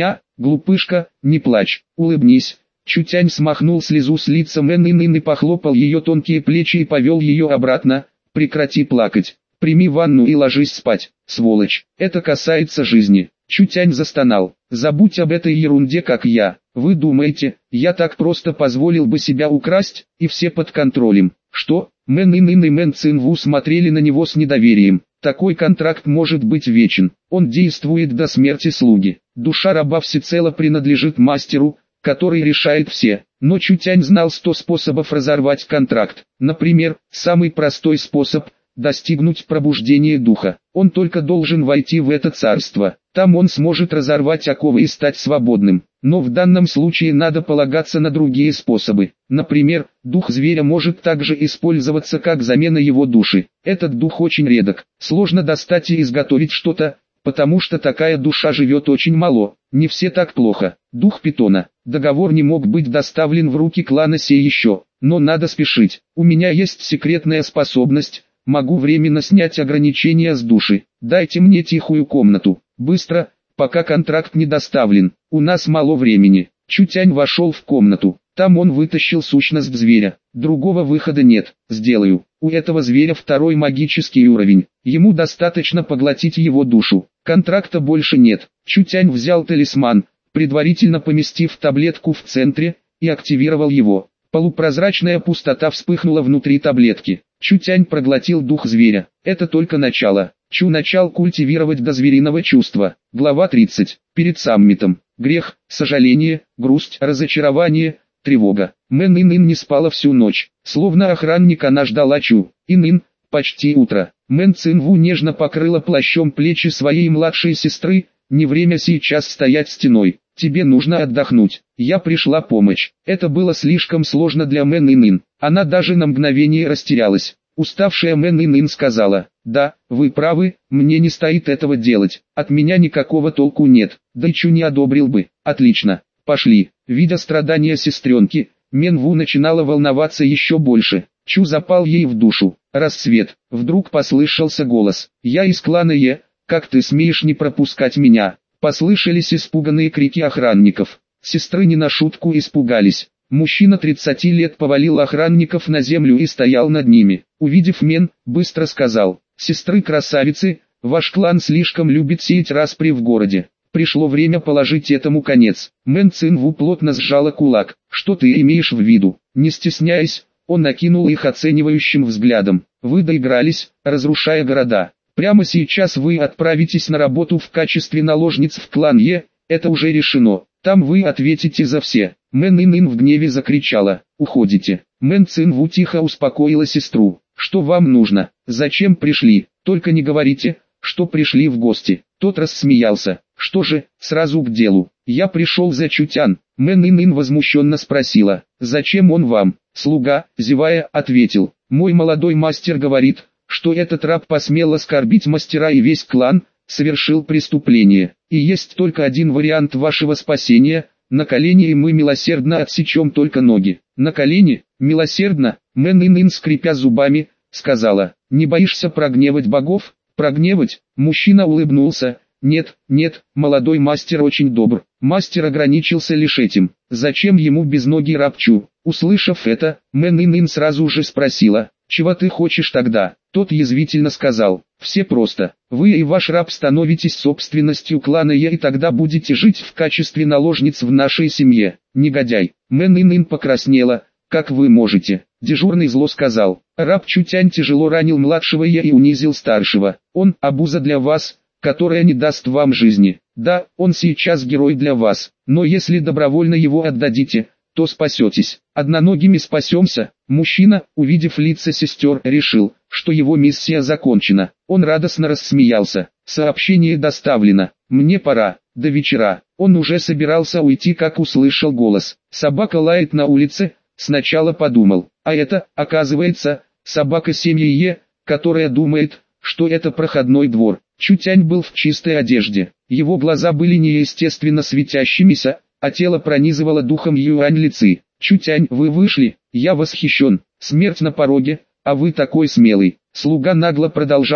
Глупышка, не плачь, улыбнись. Чутянь смахнул слезу с лица Мэн Ин и похлопал ее тонкие плечи и повел ее обратно. Прекрати плакать, прими ванну и ложись спать, сволочь, это касается жизни. Чутянь застонал. Забудь об этой ерунде, как я. Вы думаете, я так просто позволил бы себя украсть, и все под контролем? Что? Мэн Ин и Мэн Цинву смотрели на него с недоверием. Такой контракт может быть вечен. Он действует до смерти слуги. Душа раба всецело принадлежит мастеру, который решает все. Но Чутянь знал 100 способов разорвать контракт. Например, самый простой способ – достигнуть пробуждения духа. Он только должен войти в это царство. Там он сможет разорвать оковы и стать свободным. Но в данном случае надо полагаться на другие способы. Например, дух зверя может также использоваться как замена его души. Этот дух очень редок. Сложно достать и изготовить что-то, потому что такая душа живет очень мало. Не все так плохо. Дух питона. Договор не мог быть доставлен в руки клана Сей еще. Но надо спешить. У меня есть секретная способность. Могу временно снять ограничения с души. Дайте мне тихую комнату. Быстро, пока контракт не доставлен. У нас мало времени. Чутянь вошел в комнату. Там он вытащил сущность зверя. Другого выхода нет. Сделаю. У этого зверя 2-й магический уровень. Ему достаточно поглотить его душу. Контракта больше нет. Чутянь взял талисман, предварительно поместив таблетку в центре, и активировал его. Полупрозрачная пустота вспыхнула внутри таблетки. Чутянь проглотил дух зверя. Это только начало. Чу начал культивировать до звериного чувства. Глава 30. Перед саммитом. Грех, сожаление, грусть, разочарование, тревога. Мэн Ин не спала всю ночь. Словно охранник она ждала Чу. Ин, почти утро. Мэн Цинву нежно покрыла плащом плечи своей младшей сестры. Не время сейчас стоять стеной. Тебе нужно отдохнуть. Я пришла помочь. Это было слишком сложно для Мэн Ин. Она даже на мгновение растерялась. Уставшая Мэн Ин сказала: «Да, вы правы, мне не стоит этого делать. От меня никакого толку нет. Да и Чу не одобрил бы. Отлично. Пошли». Видя страдания сестренки, Мэн Ву начинала волноваться еще больше. Чу запал ей в душу. Рассвет. Вдруг послышался голос. «Я из клана Е. Как ты смеешь не пропускать меня?» Послышались испуганные крики охранников. Сестры не на шутку испугались. Мужчина 30 лет повалил охранников на землю и стоял над ними. Увидев Мен, быстро сказал: «Сестры-красавицы, ваш клан слишком любит сеять распри в городе. Пришло время положить этому конец». Мэн Цинву плотно сжала кулак. «Что ты имеешь в виду?» Не стесняясь, он окинул их оценивающим взглядом. «Вы доигрались, разрушая города. Прямо сейчас вы отправитесь на работу в качестве наложниц в клан Е, это уже решено. Там вы ответите за все». Мэн Ин в гневе закричала: «Уходите». Мэн Цинву тихо успокоила сестру. «Что вам нужно? Зачем пришли? Только не говорите, что пришли в гости». Тот рассмеялся. «Что же, сразу к делу. Я пришел за Чутян». Мэн Ин возмущенно спросила: «Зачем он вам?» Слуга, зевая, ответил: «Мой молодой мастер говорит, что этот раб посмел оскорбить мастера и весь клан, совершил преступление. И есть только один вариант вашего спасения: на колени, и мы милосердно отсечем только ноги». «На колени? Милосердно?» Мэн Ин, скрипя зубами, сказала: «Не боишься прогневать богов?» «Прогневать?» Мужчина улыбнулся. «Нет, нет, молодой мастер очень добр». Мастер ограничился лишь этим. Зачем ему безногий раб Чу? Услышав это, Мэн Ин сразу же спросила: «Чего ты хочешь тогда?» Тот язвительно сказал: «Все просто. Вы и ваш раб становитесь собственностью клана Е, и тогда будете жить в качестве наложниц в нашей семье». «Негодяй!» Мэн Ин покраснела. «Как вы можете?» Дежурный зло сказал: «Раб Чутянь тяжело ранил младшего Е и унизил старшего. Он обуза для вас, которая не даст вам жизни. Да, он сейчас герой для вас, но если добровольно его отдадите, то спасетесь. Одноногими спасемся». Мужчина, увидев лица сестер, решил, что его миссия закончена. Он радостно рассмеялся. «Сообщение доставлено. Мне пора. До вечера». Он уже собирался уйти, как услышал голос. «Собака лает на улице». Сначала подумал: а это, оказывается, собака семьи Е, которая думает, что это проходной двор. Чутянь был в чистой одежде. Его глаза были неестественно светящимися, а тело пронизывало духом Юань Лици. «Чутянь, вы вышли? Я восхищен. Смерть на пороге, а вы такой смелый». Слуга нагло продолжал: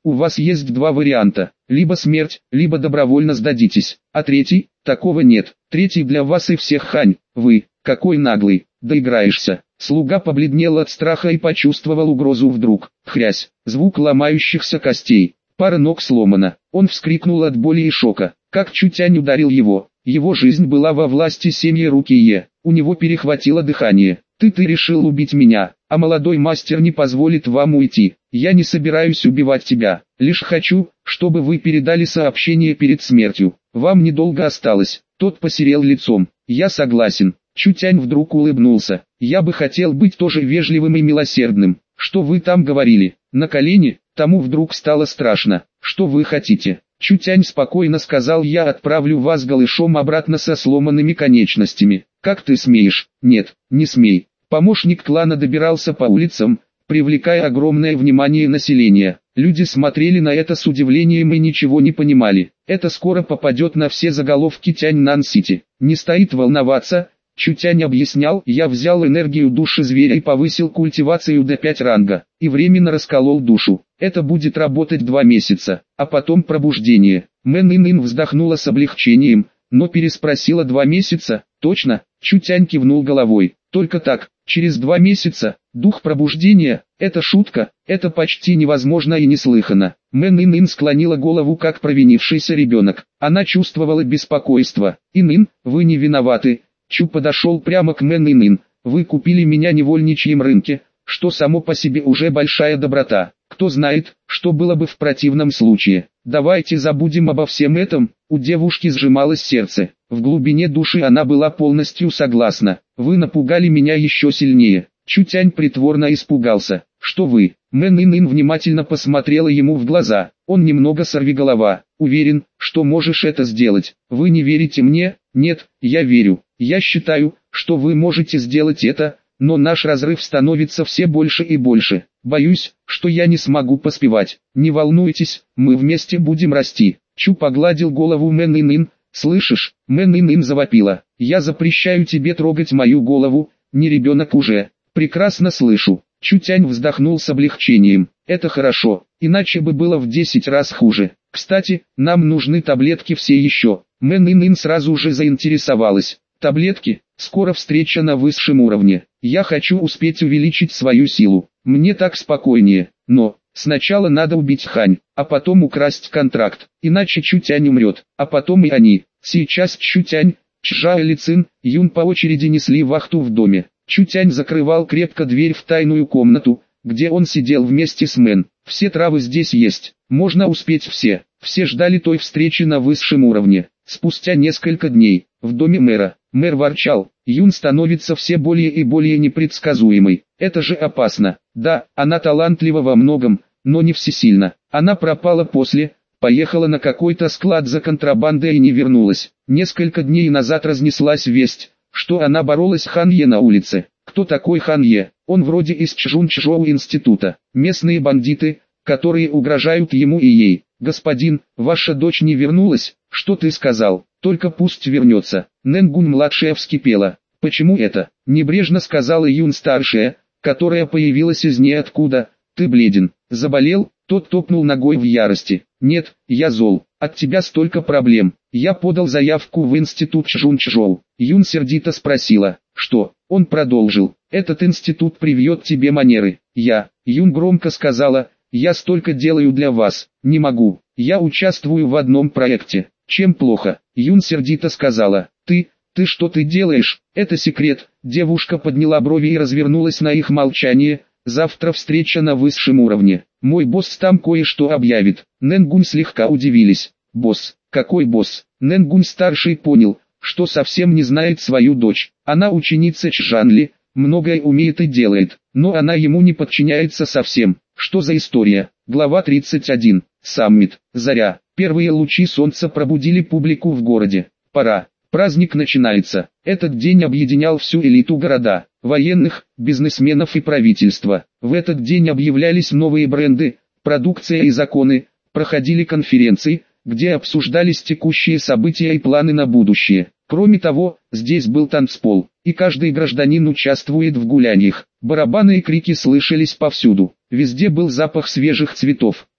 у вас есть два варианта, либо смерть, либо добровольно сдадитесь, а третий, такого нет, третий для вас и всех, Хань, вы, какой наглый, доиграешься. Слуга побледнел от страха и почувствовал угрозу вдруг, хрясь, звук ломающихся костей, пара ног сломана, он вскрикнул от боли и шока, как Чутянь ударил его. Его жизнь была во власти семьи Рукие, у него перехватило дыхание. Ты решил убить меня, а молодой мастер не позволит вам уйти. Я не собираюсь убивать тебя, лишь хочу, чтобы вы передали сообщение перед смертью. Вам недолго осталось. Тот посерел лицом. Я согласен. Чутянь вдруг улыбнулся. Я бы хотел быть тоже вежливым и милосердным. Что вы там говорили? На колени? Тому вдруг стало страшно. Что вы хотите? Чутянь спокойно сказал: я отправлю вас голышом обратно со сломанными конечностями. Как ты смеешь? Нет, не смей. Помощник клана добирался по улицам, привлекая огромное внимание населения. Люди смотрели на это с удивлением и ничего не понимали. Это скоро попадет на все заголовки Тяньнан-Сити. Не стоит волноваться. Чутянь объяснял: я взял энергию души зверя и повысил культивацию до 5 ранга, и временно расколол душу. Это будет работать 2 месяца, а потом пробуждение. Мэн Ин вздохнула с облегчением, но переспросила: 2 месяца, точно? Чутянь кивнул головой. Только так, через 2 месяца, дух пробуждения, это шутка, это почти невозможно и неслыханно. Мэн Ин склонила голову как провинившийся ребенок. Она чувствовала беспокойство. Ин, вы не виноваты. Чу подошел прямо к Мэн Ин. Вы купили меня невольничьем рынке, что само по себе уже большая доброта. Кто знает, что было бы в противном случае. Давайте забудем обо всем этом. У девушки сжималось сердце. В глубине души она была полностью согласна. Вы напугали меня еще сильнее. Чутянь притворно испугался. Что вы? Мэн Ин внимательно посмотрела ему в глаза. Он немного сорвиголова. Уверен, что можешь это сделать. Вы не верите мне? Нет, я верю. Я считаю, что вы можете сделать это, но наш разрыв становится все больше и больше. Боюсь, что я не смогу поспевать. Не волнуйтесь, мы вместе будем расти. Чу погладил голову Мэн Ин. Слышишь? Мэн Ин завопила. Я запрещаю тебе трогать мою голову, не ребенок уже. Прекрасно слышу. Чутянь вздохнул с облегчением. Это хорошо, иначе бы было в 10 раз хуже. Кстати, нам нужны таблетки все еще. Мэн Ин сразу же заинтересовалась. Таблетки? Скоро встреча на высшем уровне. Я хочу успеть увеличить свою силу. Мне так спокойнее. Но, сначала надо убить Хань, а потом украсть контракт. Иначе Чутянь умрет, а потом и они. Сейчас Чутянь, Чжа и Ли Цин, Юн по очереди несли вахту в доме. Чутянь закрывал крепко дверь в тайную комнату, где он сидел вместе с Мэн. Все травы здесь есть, можно успеть все. Все ждали той встречи на высшем уровне. Спустя несколько дней, в доме мэра, мэр ворчал: Юн становится все более и более непредсказуемой. Это же опасно. Да, она талантлива во многом, но не всесильна. Она пропала поехала на какой-то склад за контрабандой и не вернулась. Несколько дней назад разнеслась весть, что она боролась с Ханье на улице. Кто такой Ханье? Он вроде из Чжунчжоу института. Местные бандиты, которые угрожают ему и ей. Господин, ваша дочь не вернулась? Что ты сказал? Только пусть вернется. Нэнгунь-младшая вскипела. Почему это? Небрежно сказала Юн-старшая, которая появилась из ниоткуда. Ты бледен. Заболел? Тот топнул ногой в ярости. Нет, я зол. От тебя столько проблем. Я подал заявку в институт Чжунчжоу. Юн сердито спросила. Что? Он продолжил. Этот институт привьет тебе манеры. Юн громко сказала. Я столько делаю для вас. Не могу. Я участвую в одном проекте. Чем плохо? Юн сердито сказала. Ты что ты делаешь? Это секрет. Девушка подняла брови и развернулась на их молчание. Завтра встреча на высшем уровне. Мой босс там кое-что объявит. Нэнгунь слегка удивились. Босс? Какой босс? Нэнгунь-старший понял, что совсем не знает свою дочь. Она ученица Чжанли, многое умеет и делает, но она ему не подчиняется совсем. Что за история? Глава 31. Саммит. Заря. Первые лучи солнца пробудили публику в городе. Пора. Праздник начинается. Этот день объединял всю элиту города, военных, бизнесменов и правительства. В этот день объявлялись новые бренды, продукция и законы, проходили конференции, где обсуждались текущие события и планы на будущее. Кроме того, здесь был танцпол, и каждый гражданин участвует в гуляниях. Барабаны и крики слышались повсюду. Везде был запах свежих цветов.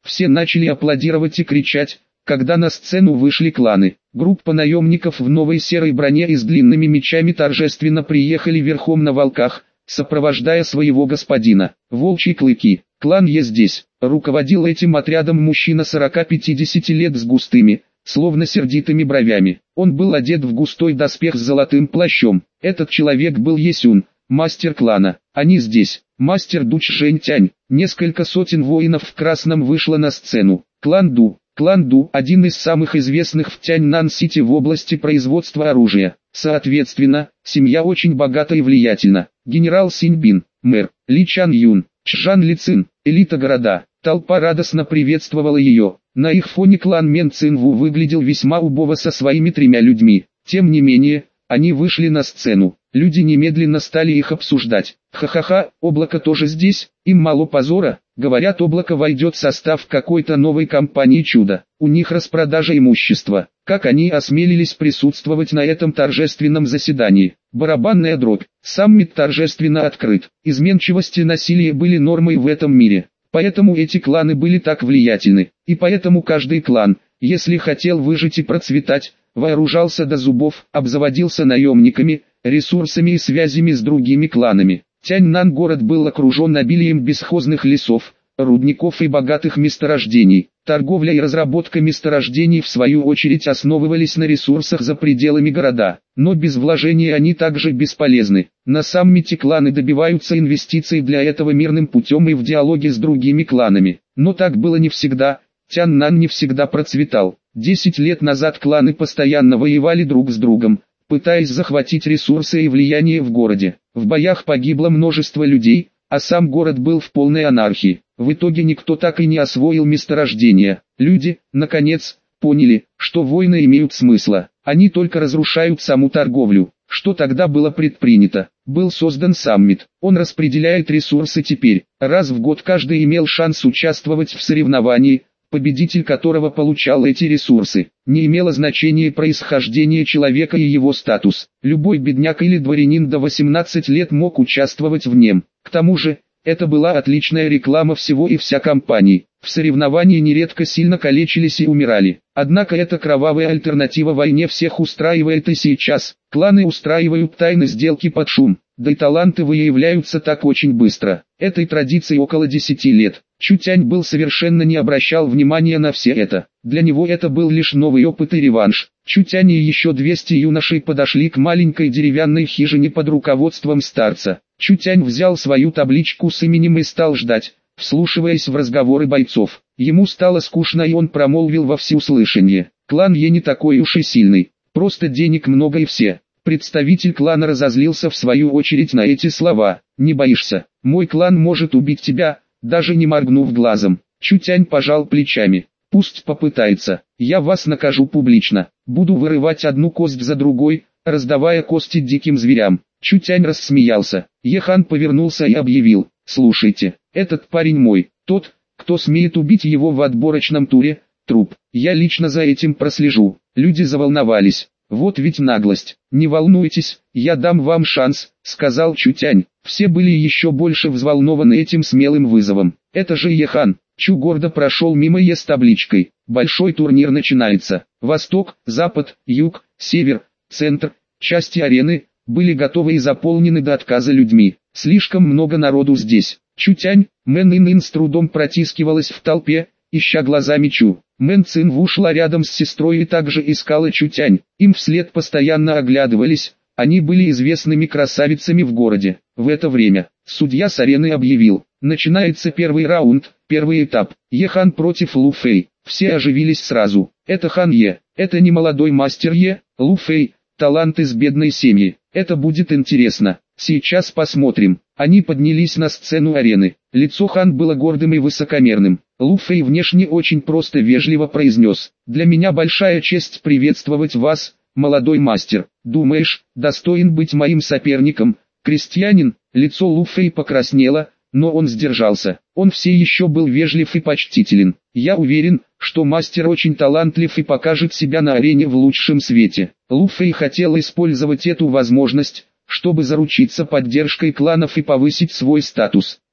Все начали аплодировать и кричать, когда на сцену вышли кланы. Группа наемников в новой серой броне и с длинными мечами торжественно приехали верхом на волках, сопровождая своего господина. Волчьи клыки. Клан Е здесь. Руководил этим отрядом мужчина 40-50 лет с густыми, словно сердитыми бровями. Он был одет в густой доспех с золотым плащом. Этот человек был Есюн, мастер клана. Они здесь. Мастер Дуч Жэньтянь. Несколько сотен воинов в красном вышло на сцену. Клан Ду. Клан Ду – один из самых известных в Тяньнан-Сити в области производства оружия. Соответственно, семья очень богата и влиятельна. Генерал Синьбин, мэр, Ли Чан Юн, Чжан Ли Цин, элита города. Толпа радостно приветствовала ее. На их фоне клан Мен Цинву выглядел весьма убого со своими 3 людьми. Тем не менее, они вышли на сцену. Люди немедленно стали их обсуждать. Ха-ха-ха, облако тоже здесь, им мало позора. Говорят, облако войдет в состав какой-то новой компании чудо. У них распродажа имущества. Как они осмелились присутствовать на этом торжественном заседании? Барабанная дробь. Саммит торжественно открыт. Изменчивость и насилие были нормой в этом мире. Поэтому эти кланы были так влиятельны. И поэтому каждый клан, если хотел выжить и процветать, вооружался до зубов, обзаводился наемниками, ресурсами и связями с другими кланами. Тяньнан город был окружен обилием бесхозных лесов, рудников и богатых месторождений. Торговля и разработка месторождений в свою очередь основывались на ресурсах за пределами города. Но без вложений они также бесполезны. На саммите кланы добиваются инвестиций для этого мирным путем и в диалоге с другими кланами. Но так было не всегда. Тяньнан не всегда процветал. 10 лет назад кланы постоянно воевали друг с другом, пытаясь захватить ресурсы и влияние в городе. В боях погибло множество людей, а сам город был в полной анархии. В итоге никто так и не освоил месторождения. Люди, наконец, поняли, что войны имеют смысла. Они только разрушают саму торговлю. Что тогда было предпринято? Был создан саммит. Он распределяет ресурсы теперь. Раз в год каждый имел шанс участвовать в соревновании, победитель которого получал эти ресурсы. Не имело значения происхождение человека и его статус. Любой бедняк или дворянин до 18 лет мог участвовать в нем. К тому же, это была отличная реклама всего и вся компании. В соревновании нередко сильно калечились и умирали. Однако эта кровавая альтернатива войне всех устраивает и сейчас. Кланы устраивают тайные сделки под шум. Да и таланты выявляются так очень быстро. Этой традиции около 10 лет. Чутянь был совершенно не обращал внимания на все это. Для него это был лишь новый опыт и реванш. Чутянь и еще 200 юношей подошли к маленькой деревянной хижине под руководством старца. Чутянь взял свою табличку с именем и стал ждать, вслушиваясь в разговоры бойцов. Ему стало скучно и он промолвил во всеуслышание: «Клан Е не такой уж и сильный, просто денег много и все». Представитель клана разозлился в свою очередь на эти слова. «Не боишься? Мой клан может убить тебя, даже не моргнув глазом». Чутянь пожал плечами. «Пусть попытается, я вас накажу публично, буду вырывать одну кость за другой, раздавая кости диким зверям». Чутянь рассмеялся. Ехан повернулся и объявил: «Слушайте, этот парень мой, тот, кто смеет убить его в отборочном туре, труп. Я лично за этим прослежу». Люди заволновались. «Вот ведь наглость». «Не волнуйтесь, я дам вам шанс», — сказал Чутянь. Все были еще больше взволнованы этим смелым вызовом. «Это же Ехан». Чу гордо прошел мимо Е с табличкой. «Большой турнир начинается». Восток, запад, юг, север, центр, части арены были готовы и заполнены до отказа людьми. Слишком много народу здесь. Чутянь, Мэн Ин с трудом протискивалась в толпе, ища глазами Чу. Мэн Цинву шла рядом с сестрой и также искала Чутянь. Им вслед постоянно оглядывались, они были известными красавицами в городе. В это время, судья с арены объявил: начинается первый раунд, первый этап. Ехан против Лу Фэй. Все оживились сразу. Это Хан Е, это не молодой мастер Е, Лу Фэй, талант из бедной семьи. Это будет интересно. Сейчас посмотрим. Они поднялись на сцену арены. Лицо Хан было гордым и высокомерным. Лу Фэй внешне очень просто вежливо произнес: «Для меня большая честь приветствовать вас, молодой мастер. Думаешь, достоин быть моим соперником?» Крестьянин, лицо Лу Фэй покраснело, но он сдержался. Он все еще был вежлив и почтителен. «Я уверен, что мастер очень талантлив и покажет себя на арене в лучшем свете». Лу Фэй хотел использовать эту возможность, чтобы заручиться поддержкой кланов и повысить свой статус.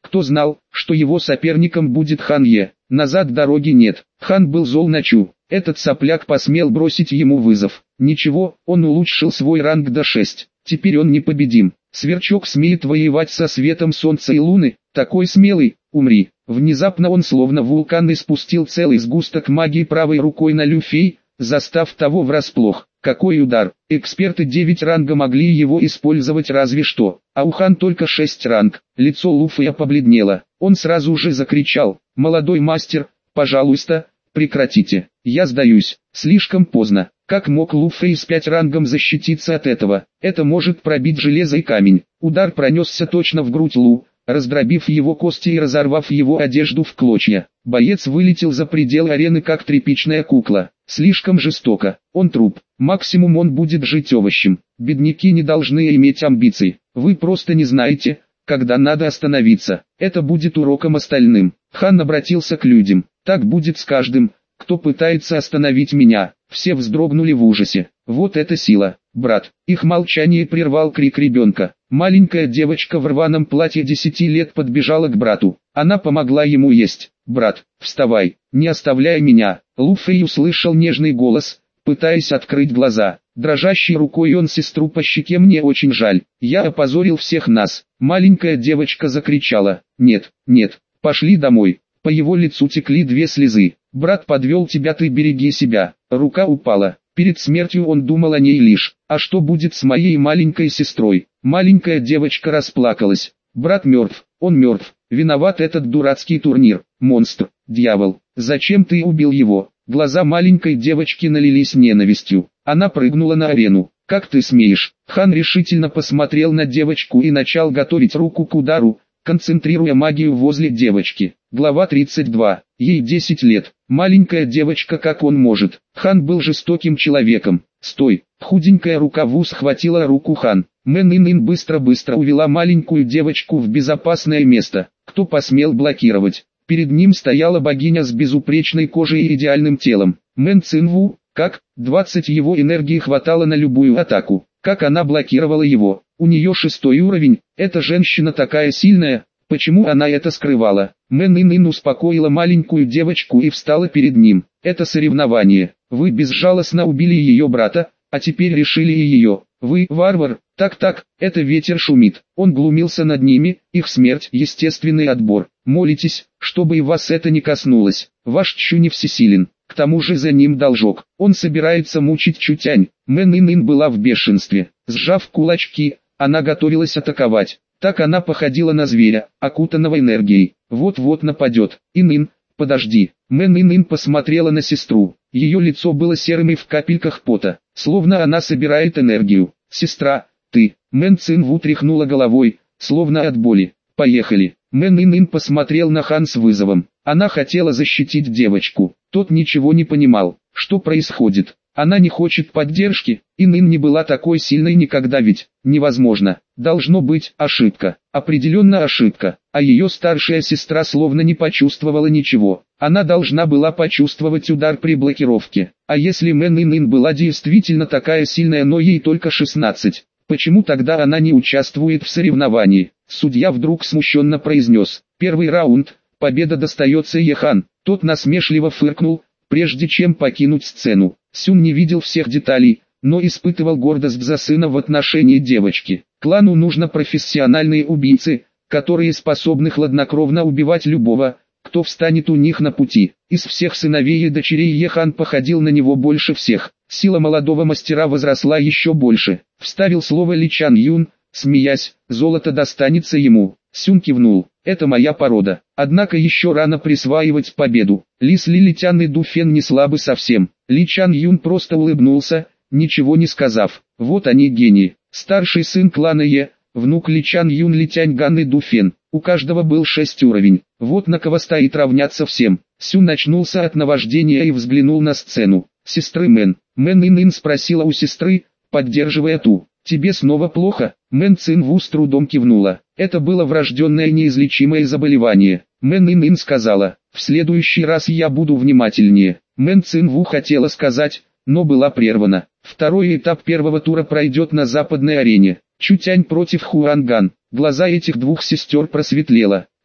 Кто знал, что его соперником будет Хан Е? Назад дороги нет. Хан был зол на Чу. Этот сопляк посмел бросить ему вызов. Ничего, он улучшил свой ранг до 6. Теперь он непобедим. Сверчок смеет воевать со светом солнца и луны. Такой смелый, умри. Внезапно он словно вулкан испустил целый сгусток магии правой рукой на Люфей, застав того врасплох. Какой удар! Эксперты 9 ранга могли его использовать разве что, а у Хан только 6 ранг. Лицо Луфея побледнело. Он сразу же закричал: «Молодой мастер, пожалуйста, прекратите, я сдаюсь». Слишком поздно. Как мог Луфей с 5 рангом защититься от этого? Это может пробить железо и камень. Удар пронесся точно в грудь Лу, раздробив его кости и разорвав его одежду в клочья. Боец вылетел за пределы арены как тряпичная кукла. Слишком жестоко. Он труп. Максимум он будет жить овощем. Бедняки не должны иметь амбиций. Вы просто не знаете, когда надо остановиться. Это будет уроком остальным. Хан обратился к людям. Так будет с каждым, кто пытается остановить меня. Все вздрогнули в ужасе. Вот это сила, брат. Их молчание прервал крик ребенка. Маленькая девочка в рваном платье 10 лет подбежала к брату. Она помогла ему есть. «Брат, вставай, не оставляй меня». Луфей услышал нежный голос, пытаясь открыть глаза. Дрожащей рукой он сестру по щеке: «Мне очень жаль, я опозорил всех нас». Маленькая девочка закричала: «Нет, нет, пошли домой». По его лицу текли 2 слезы. «Брат подвел тебя, ты береги себя». Рука упала. Перед смертью он думал о ней лишь: «А что будет с моей маленькой сестрой?» Маленькая девочка расплакалась. «Брат мертв, он мертв. Виноват этот дурацкий турнир. Монстр, дьявол, зачем ты убил его?» Глаза маленькой девочки налились ненавистью. Она прыгнула на арену. «Как ты смеешь?» Хан решительно посмотрел на девочку и начал готовить руку к удару, концентрируя магию возле девочки. Глава 32. Ей 10 лет. Маленькая девочка, как он может. Хан был жестоким человеком. «Стой!» Худенькая рука Ву схватила руку Хан. Мэн Ин быстро-быстро увела маленькую девочку в безопасное место. Кто посмел блокировать? Перед ним стояла богиня с безупречной кожей и идеальным телом. Мэн Цинву, как? 20 его энергии хватало на любую атаку. Как она блокировала его? У нее 6-й уровень. Эта женщина такая сильная. Почему она это скрывала? Мэн Ин успокоила маленькую девочку и встала перед ним. Это соревнование. Вы безжалостно убили ее брата, а теперь решили и ее. Вы варвар. Так, это ветер шумит. Он глумился над ними, их смерть – естественный отбор. Молитесь, чтобы и вас это не коснулось. Ваш Чу не всесилен. К тому же за ним должок. Он собирается мучить Чутянь. Мэн Ин была в бешенстве. Сжав кулачки, она готовилась атаковать. Так она походила на зверя, окутанного энергией. Вот-вот нападет. Ин, подожди. Мэн Ин посмотрела на сестру. Ее лицо было серым и в капельках пота, словно она собирает энергию. «Сестра, ты...» Мэн Цинву тряхнула головой, словно от боли. «Поехали». Мэн Ин посмотрел на Хан с вызовом. Она хотела защитить девочку. Тот ничего не понимал. Что происходит? Она не хочет поддержки. Ин не была такой сильной никогда, ведь невозможно. Должно быть ошибка. Определенно ошибка. А ее старшая сестра словно не почувствовала ничего. Она должна была почувствовать удар при блокировке. А если Мэн Ин была действительно такая сильная, но ей только 16, почему тогда она не участвует в соревновании? Судья вдруг смущенно произнес: «Первый раунд, победа достается Ехан». Тот насмешливо фыркнул, прежде чем покинуть сцену. Сюн не видел всех деталей, но испытывал гордость за сына в отношении девочки. Клану нужно профессиональные убийцы, которые способны хладнокровно убивать любого, кто встанет у них на пути. Из всех сыновей и дочерей Ехан походил на него больше всех. Сила молодого мастера возросла еще больше. Вставил слово Ли Чан Юн, смеясь: «Золото достанется ему». Сюн кивнул: «Это моя порода. Однако еще рано присваивать победу». Ли Сли, Литян и Дуфен не слабы совсем. Ли Чан Юн просто улыбнулся, ничего не сказав. Вот они гении. Старший сын клана Е, внук Ли Чан Юн, Литянь Ган и Дуфен. У каждого был 6 уровень. Вот на кого стоит равняться всем. Сюн очнулся от наваждения и взглянул на сцену. «Сестры Мэн». Мэн Ин спросила у сестры, поддерживая ту. «Тебе снова плохо?» Мэн Цинву с трудом кивнула. Это было врожденное неизлечимое заболевание. Мэн Ин сказала: «В следующий раз я буду внимательнее». Мэн Цинву хотела сказать, но была прервана. Второй этап первого тура пройдет на западной арене. Чутянь против Хуанган. Глаза этих двух сестер просветлело.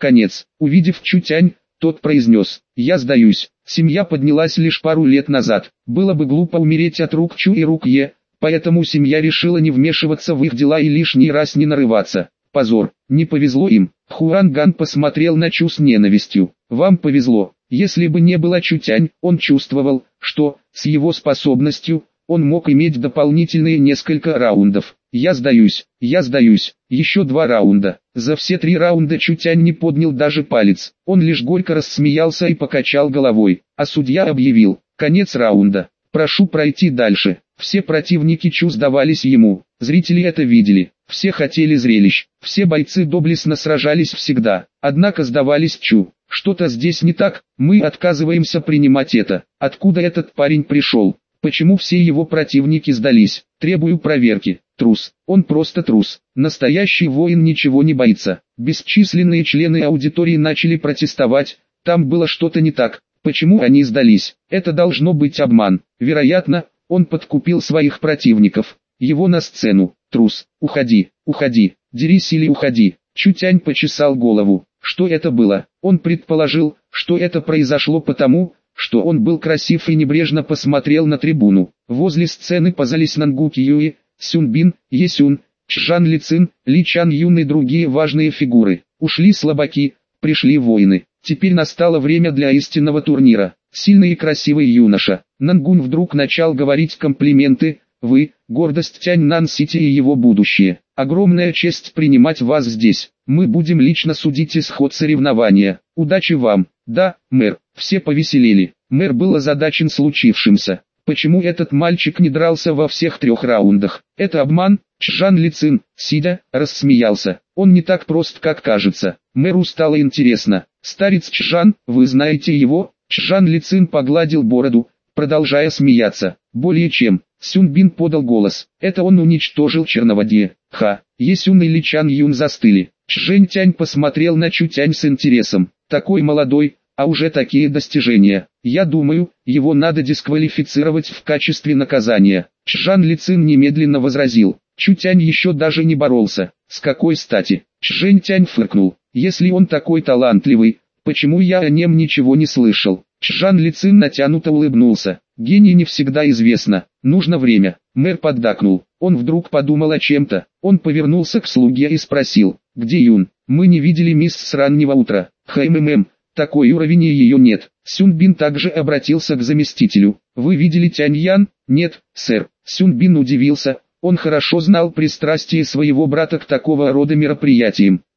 Конец. Увидев Чутянь, тот произнес: «Я сдаюсь. Семья поднялась лишь пару лет назад. Было бы глупо умереть от рук Чу и рук Е, поэтому семья решила не вмешиваться в их дела и лишний раз не нарываться. Позор, не повезло им». Хуан Ган посмотрел на Чу с ненавистью. «Вам повезло. Если бы не было Чутянь, он чувствовал, что, с его способностью, он мог иметь дополнительные несколько раундов. Я сдаюсь, еще 2 раунда». За все 3 раунда Чутянь не поднял даже палец. Он лишь горько рассмеялся и покачал головой. А судья объявил: «Конец раунда. Прошу пройти дальше». Все противники Чу сдавались ему. Зрители это видели. Все хотели зрелищ. Все бойцы доблестно сражались всегда. Однако сдавались Чу. «Что-то здесь не так, мы отказываемся принимать это. Откуда этот парень пришел? Почему все его противники сдались? Требую проверки». Трус. Он просто трус. Настоящий воин ничего не боится. Бесчисленные члены аудитории начали протестовать. Там было что-то не так. Почему они сдались? Это должно быть обман. Вероятно, он подкупил своих противников. Его на сцену. Трус. Уходи, дерись или уходи. Чутянь почесал голову. Что это было? Он предположил, что это произошло потому, что он был красив и небрежно посмотрел на трибуну. Возле сцены позались Нангу Кьюи, Сюнбин, Есюн, Чжан Лицин, Ли Чан Юн и другие важные фигуры. Ушли слабаки, пришли воины. Теперь настало время для истинного турнира. Сильный и красивый юноша. Нангун вдруг начал говорить комплименты. «Вы – гордость Тяньнан-Сити и его будущее. Огромная честь принимать вас здесь. Мы будем лично судить исход соревнования. Удачи вам». «Да, мэр». Все повеселели. Мэр был озадачен случившимся. Почему этот мальчик не дрался во всех 3 раундах? Это обман? Чжан Лицин, сидя, рассмеялся. Он не так прост, как кажется. Мэру стало интересно. «Старец Чжан, вы знаете его?» Чжан Лицин погладил бороду, продолжая смеяться. «Более чем». Сюнбин подал голос. «Это он уничтожил Черного Ди». Ха. Есюн и Ли Чан Юн застыли. Чжэн Тянь посмотрел на Чутянь с интересом. Такой молодой, а уже такие достижения. Я думаю, его надо дисквалифицировать в качестве наказания. Чжан Лицин немедленно возразил. Чутянь еще даже не боролся. С какой стати? Чжэн Тянь фыркнул. Если он такой талантливый, почему я о нем ничего не слышал? Чжан Лицин натянуто улыбнулся. Гений не всегда известно, нужно время. Мэр поддакнул. Он вдруг подумал о чем-то. Он повернулся к слуге и спросил: «Где Юн? Мы не видели мисс с раннего утра». «ХММ, такой уровень и ее нет». Сюнбин также обратился к заместителю. «Вы видели Тяньян?» «Нет, сэр». Сюнбин удивился. Он хорошо знал пристрастие своего брата к такого рода мероприятиям.